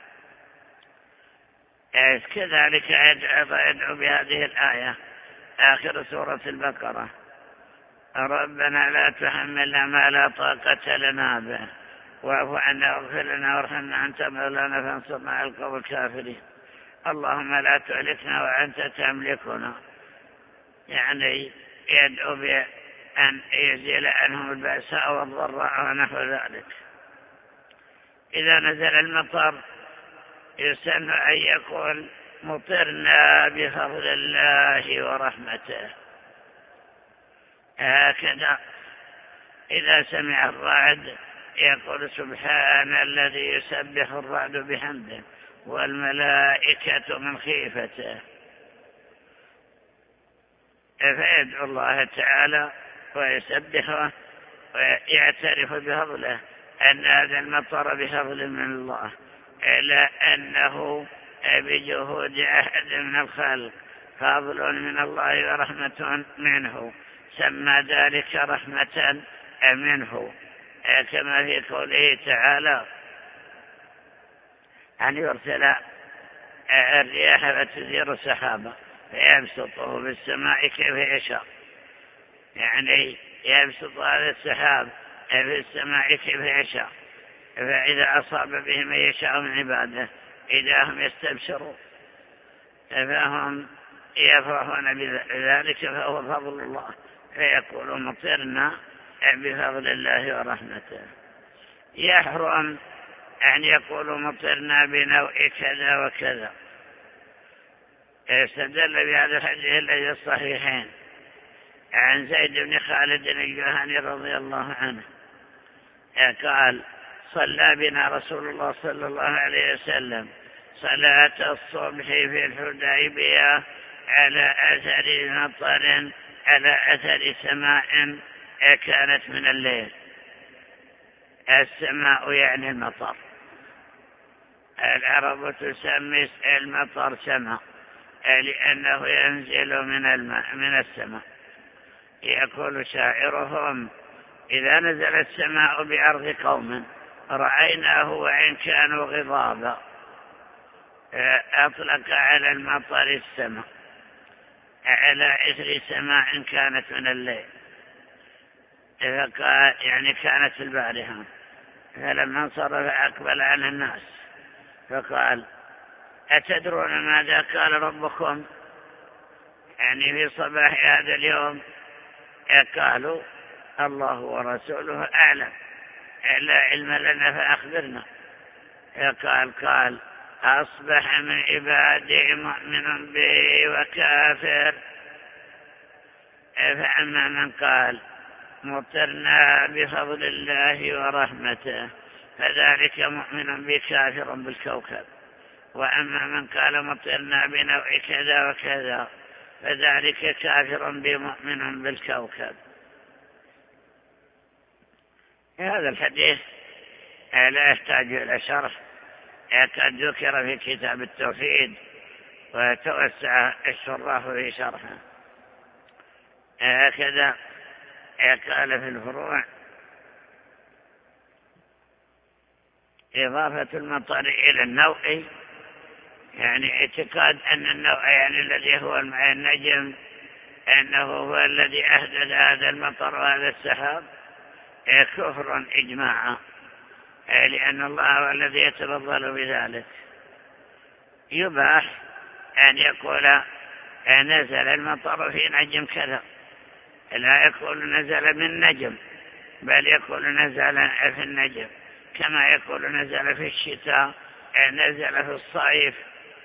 كذلك يدعو بهذه الآية آخر سورة البقرة: ربنا لا تحملنا ما لا طاقة لنا به واعف عنا واغفر لنا وارحمنا أنت مولانا فانصرنا على القوم الكافرين. اللهم لا تهلكنا وأنت تملكنا. يعني يدعو بأن يزيل عنهم البأساء والضراء ونحو ذلك. إذا نزل المطر يسن أن يقول: مطرنا بفضل الله ورحمته. هكذا إذا سمع الرعد يقول: سبحان الذي يسبح الرعد بحمده والملائكة من خيفته. فيدعو الله تعالى ويسبحه ويعترف بفضله أن هذا المطر بفضل من الله، إلا أنه بجهود أحد من الخلق، فضل من الله ورحمة منه، سمى ذلك رحمة منه، كما في قوله تعالى: أن يرسل الرياح فتثير سحابا فيبسطه بالسماء كيف يشاء. يعني يبسط هذا السحاب في السماء كيف يشاء، فإذا أصاب به من يشاء من عباده إذا هم يستبشرون، فهم يفرحون بذلك، فهو فضل الله، فيقولون: مطرنا بفضل الله ورحمته. يحرم أن يقولوا: مطرنا بنوع كذا وكذا. استدل بهذا الحديث الذي الصحيحين عن زيد بن خالد الجهني رضي الله عنه قال: صلى بنا رسول الله صلى الله عليه وسلم صلاة الصبح في الحديبية على أثر مطر، على أثر سماء كانت من الليل. السماء يعني المطر. العرب تسمي المطر سماء لأنه ينزل من السماء. يقول شاعرهم: إذا نزل السماء بأرض قوم رأيناه وإن كانوا غضابا. أطلق على المطر السماء على إثر سماء كانت من الليل، يعني كانت البارحة. فلما انصرف أقبل على الناس فقال: أتدرون ماذا قال ربكم؟ يعني في صباح هذا اليوم. قالوا: الله ورسوله أعلم، لا علم لنا فأخبرنا. قال: أصبح من عباده مؤمن به وكافر. فأما من قال مطرنا بفضل الله ورحمته فذلك مؤمن بكافر بالكوكب، وأما من قال مطرنا بنوع كذا وكذا فذلك كافر بمؤمن بالكوكب. هذا الحديث لا يحتاج إلى شرح، قد ذكر في كتاب التوحيد وتوسع الشراح في شرحه. هكذا قال في الفروع: إضافة المطر إلى النوع، يعني اعتقاد أن النوع يعني الذي هو النجم أنه هو الذي أحدث هذا المطر وهذا السحاب، كفر إجماعا، لأن الله هو الذي يتفضل بذلك. يباح أن يقول نزل المطر في نجم كذا، لا يقول نزل من نجم، بل يقول نزل في النجم، كما يقول نزل في الشتاء، نزل في الصيف.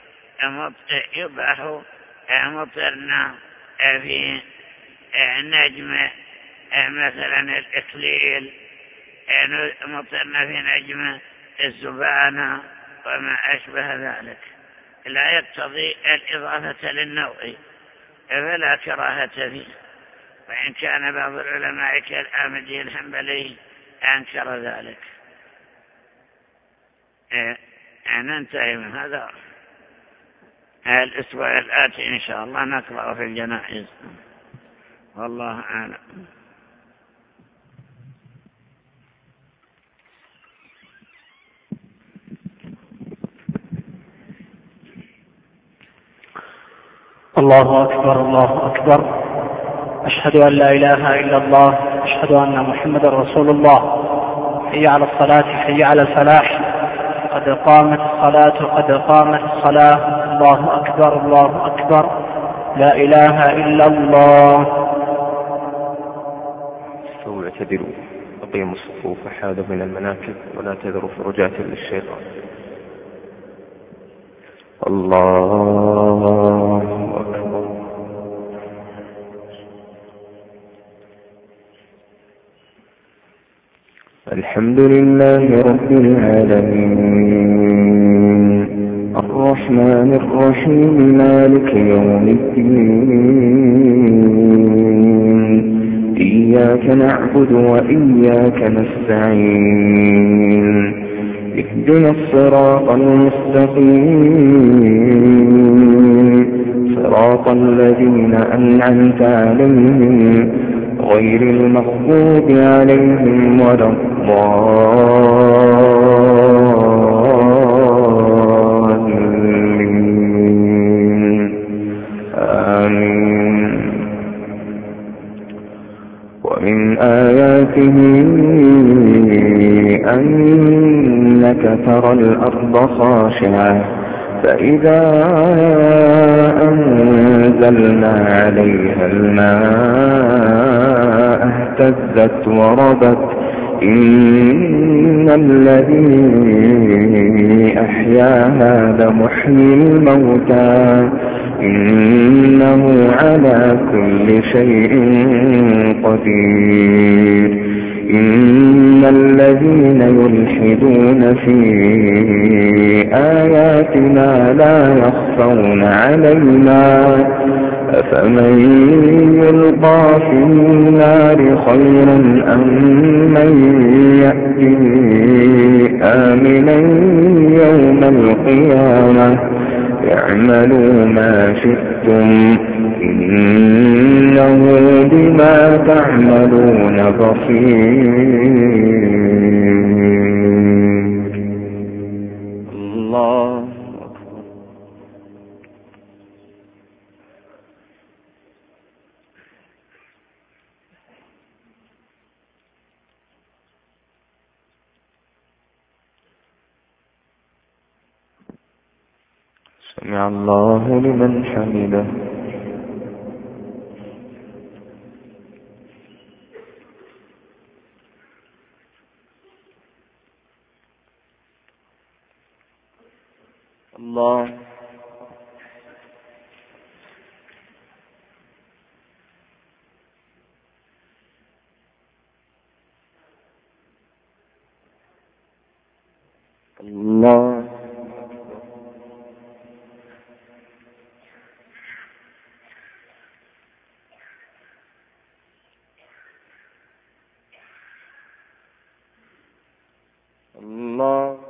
يباح مطرنا في نجم مثلا الإكليل، مطرنا في نجم الزبانة وما أشبه ذلك، لا يقتضي الإضافة للنوع، فلا كراهة فيه. وإن كان بعض العلماء كالآمدي الحنبلي أنكر ذلك. ننتهي من هذا الأسبوع الآتي إن شاء الله، نقرأ في الجنائز. والله أعلم. الله أكبر الله أكبر، أشهد أن لا إله إلا الله، أشهد أن محمدا رسول الله. حي على الصلاة حي على الفلاح، قد قامت الصلاة قد قامت الصلاة. الله أكبر الله أكبر، لا إله إلا الله. استووا اعتدلوا، أقيموا الصفوف، حاذوا من المناكب، ولا تذروا فرجات للشيطان. الله أكبر. الحمد لله رب العالمين، الرحمن الرحيم، مالك يوم الدين، إياك نعبد وإياك نستعين، اهدنا الصراط المستقيم، صراط الذين أنعمت عليهم غير المغضوب عليهم ولا الضالين. آمين. ومن آياته أنك ترى الأرض خاشعة فإذا أنزلنا عليها الماء اهتزت وربت. إن الذي أحياها لمحيي الموتى، إنه على كل شيء قدير. إن الذين يلحدون في آياتنا لا يخفون علينا، أفمن يلقى في النار خير أم من يأتي آمنا يوم القيامة. اعملوا ما شئتم إنه بما تعملون بصير. الله أكبر. سمع الله لمن حمده. الله الله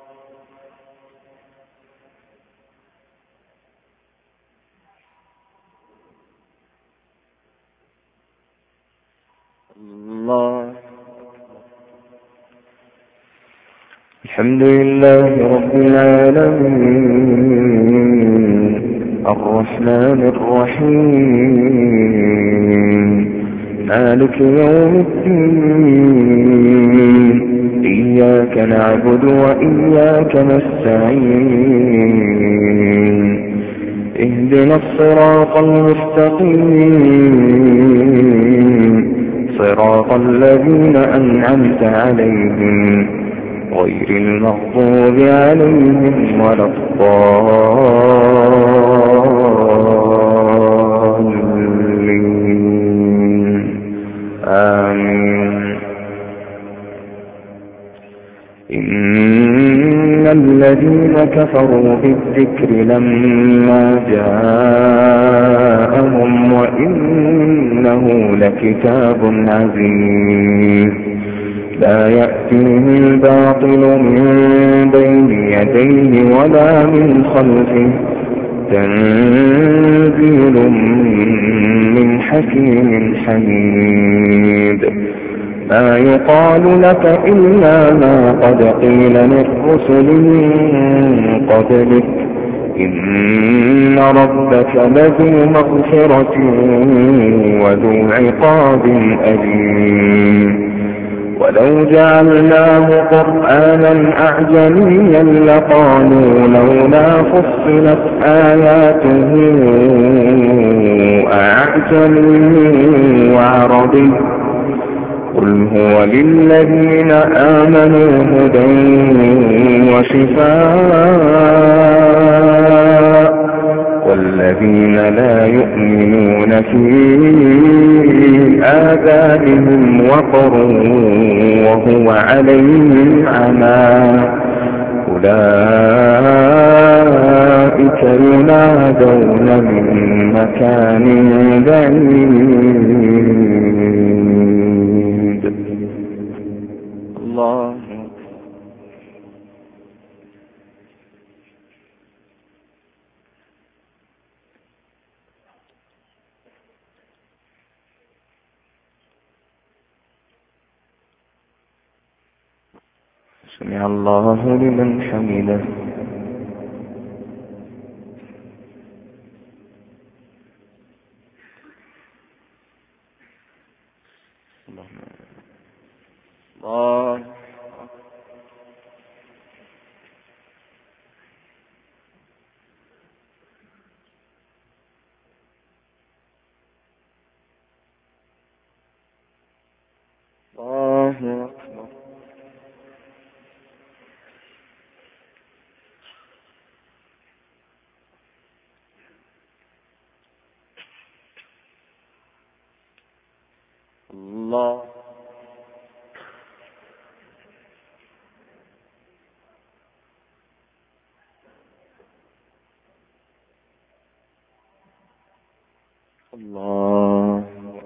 الله. الحمد لله رب العالمين الرحمن الرحيم مالك يوم الدين إياك نعبد وإياك نستعين اهدنا الصراط المستقيم صراط الذين أنعمت عليهم غير المغضوب عليهم ولا الضالين آمين. إن الذين كفروا بالذكر لما جاءهم وإنه لكتاب عزيز لا يأتيه الباطل من بين يديه ولا من خلفه تنزيل من حكيم حميد. ما يقال لك إلا ما قد قيل للرسل من قبلك إن ربك لذو مغفرة وذو عقاب أليم. ولو جعلناه قرآنا أعجميا لقالوا لولا فصلت آياته أعجمي وعربي قل هو للذين آمنوا هدى وشفاء والذين لا يؤمنون في آذانهم وقر وهو عليهم عمى أولئك ينادون من مكان بعيد. الله سمع الله لمن حمده. الله الله الله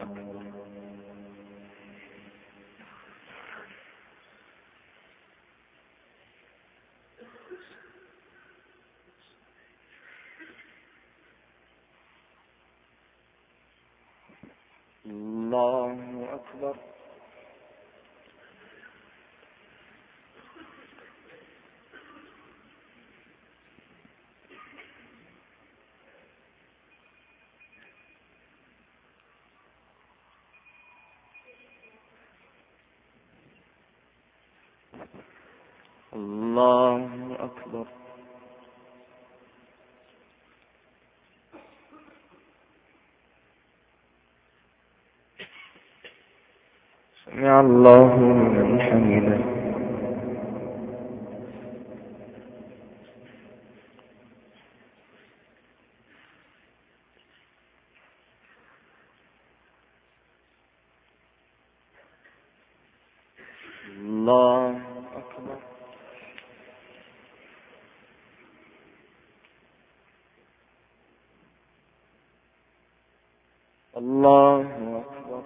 الله أكبر. الله أكبر. سمع الله لمن حمده. الله أكبر. الله أكبر.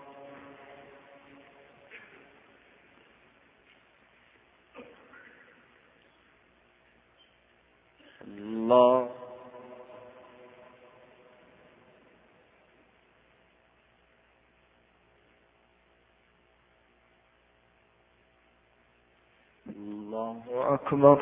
الله الله أكبر.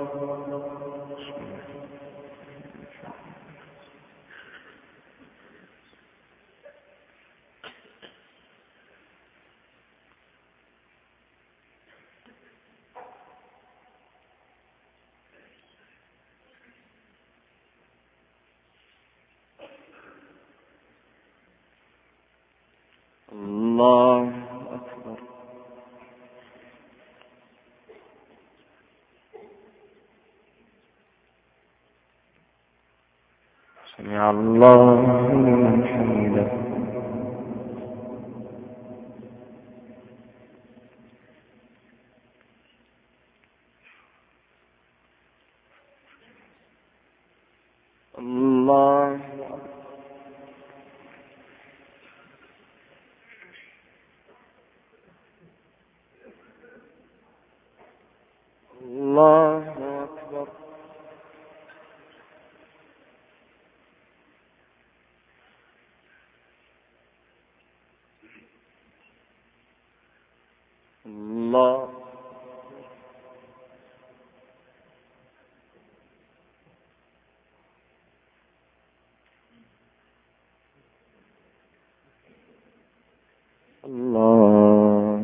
الله أكبر. سمع الله لمن حمده. الله الله أكبر. الله الله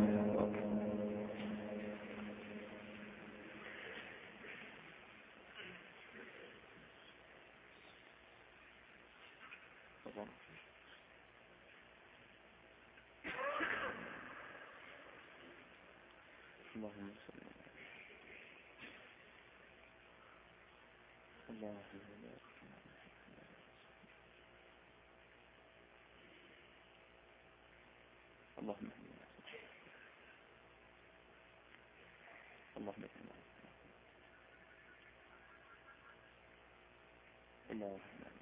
اللهم صل اللهم اللهم اللهم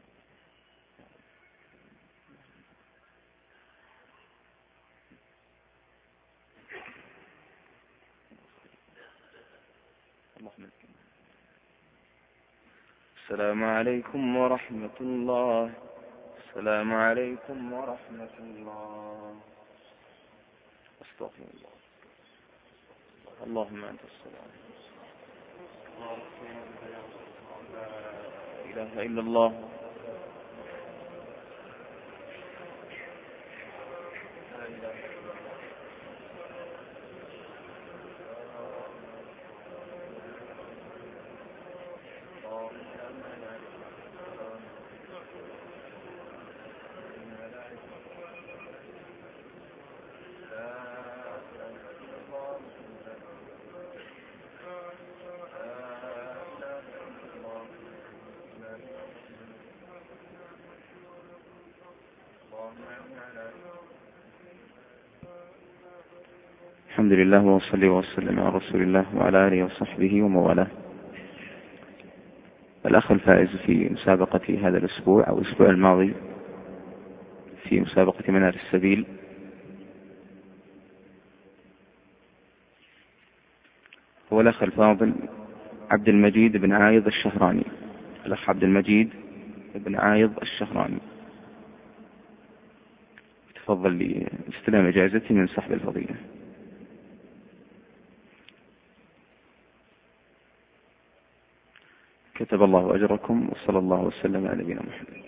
السلام عليكم ورحمة الله. السلام عليكم ورحمة الله. استغفر الله. اللهم أنت السلام. لا إله إلا الله. الحمد لله وصلي وسلم على رسول الله وعلى آله وصحبه وموالاه. الأخ الفائز في مسابقة هذا الأسبوع أو الأسبوع الماضي في مسابقة منار السبيل هو الأخ الفاضل عبد المجيد بن عايض الشهراني. الأخ عبد المجيد بن عايض الشهراني، تفضل لاستلام إجازتي من صاحب الفضيلة. كتب الله أجركم وصلى الله وسلم على نبينا محمد.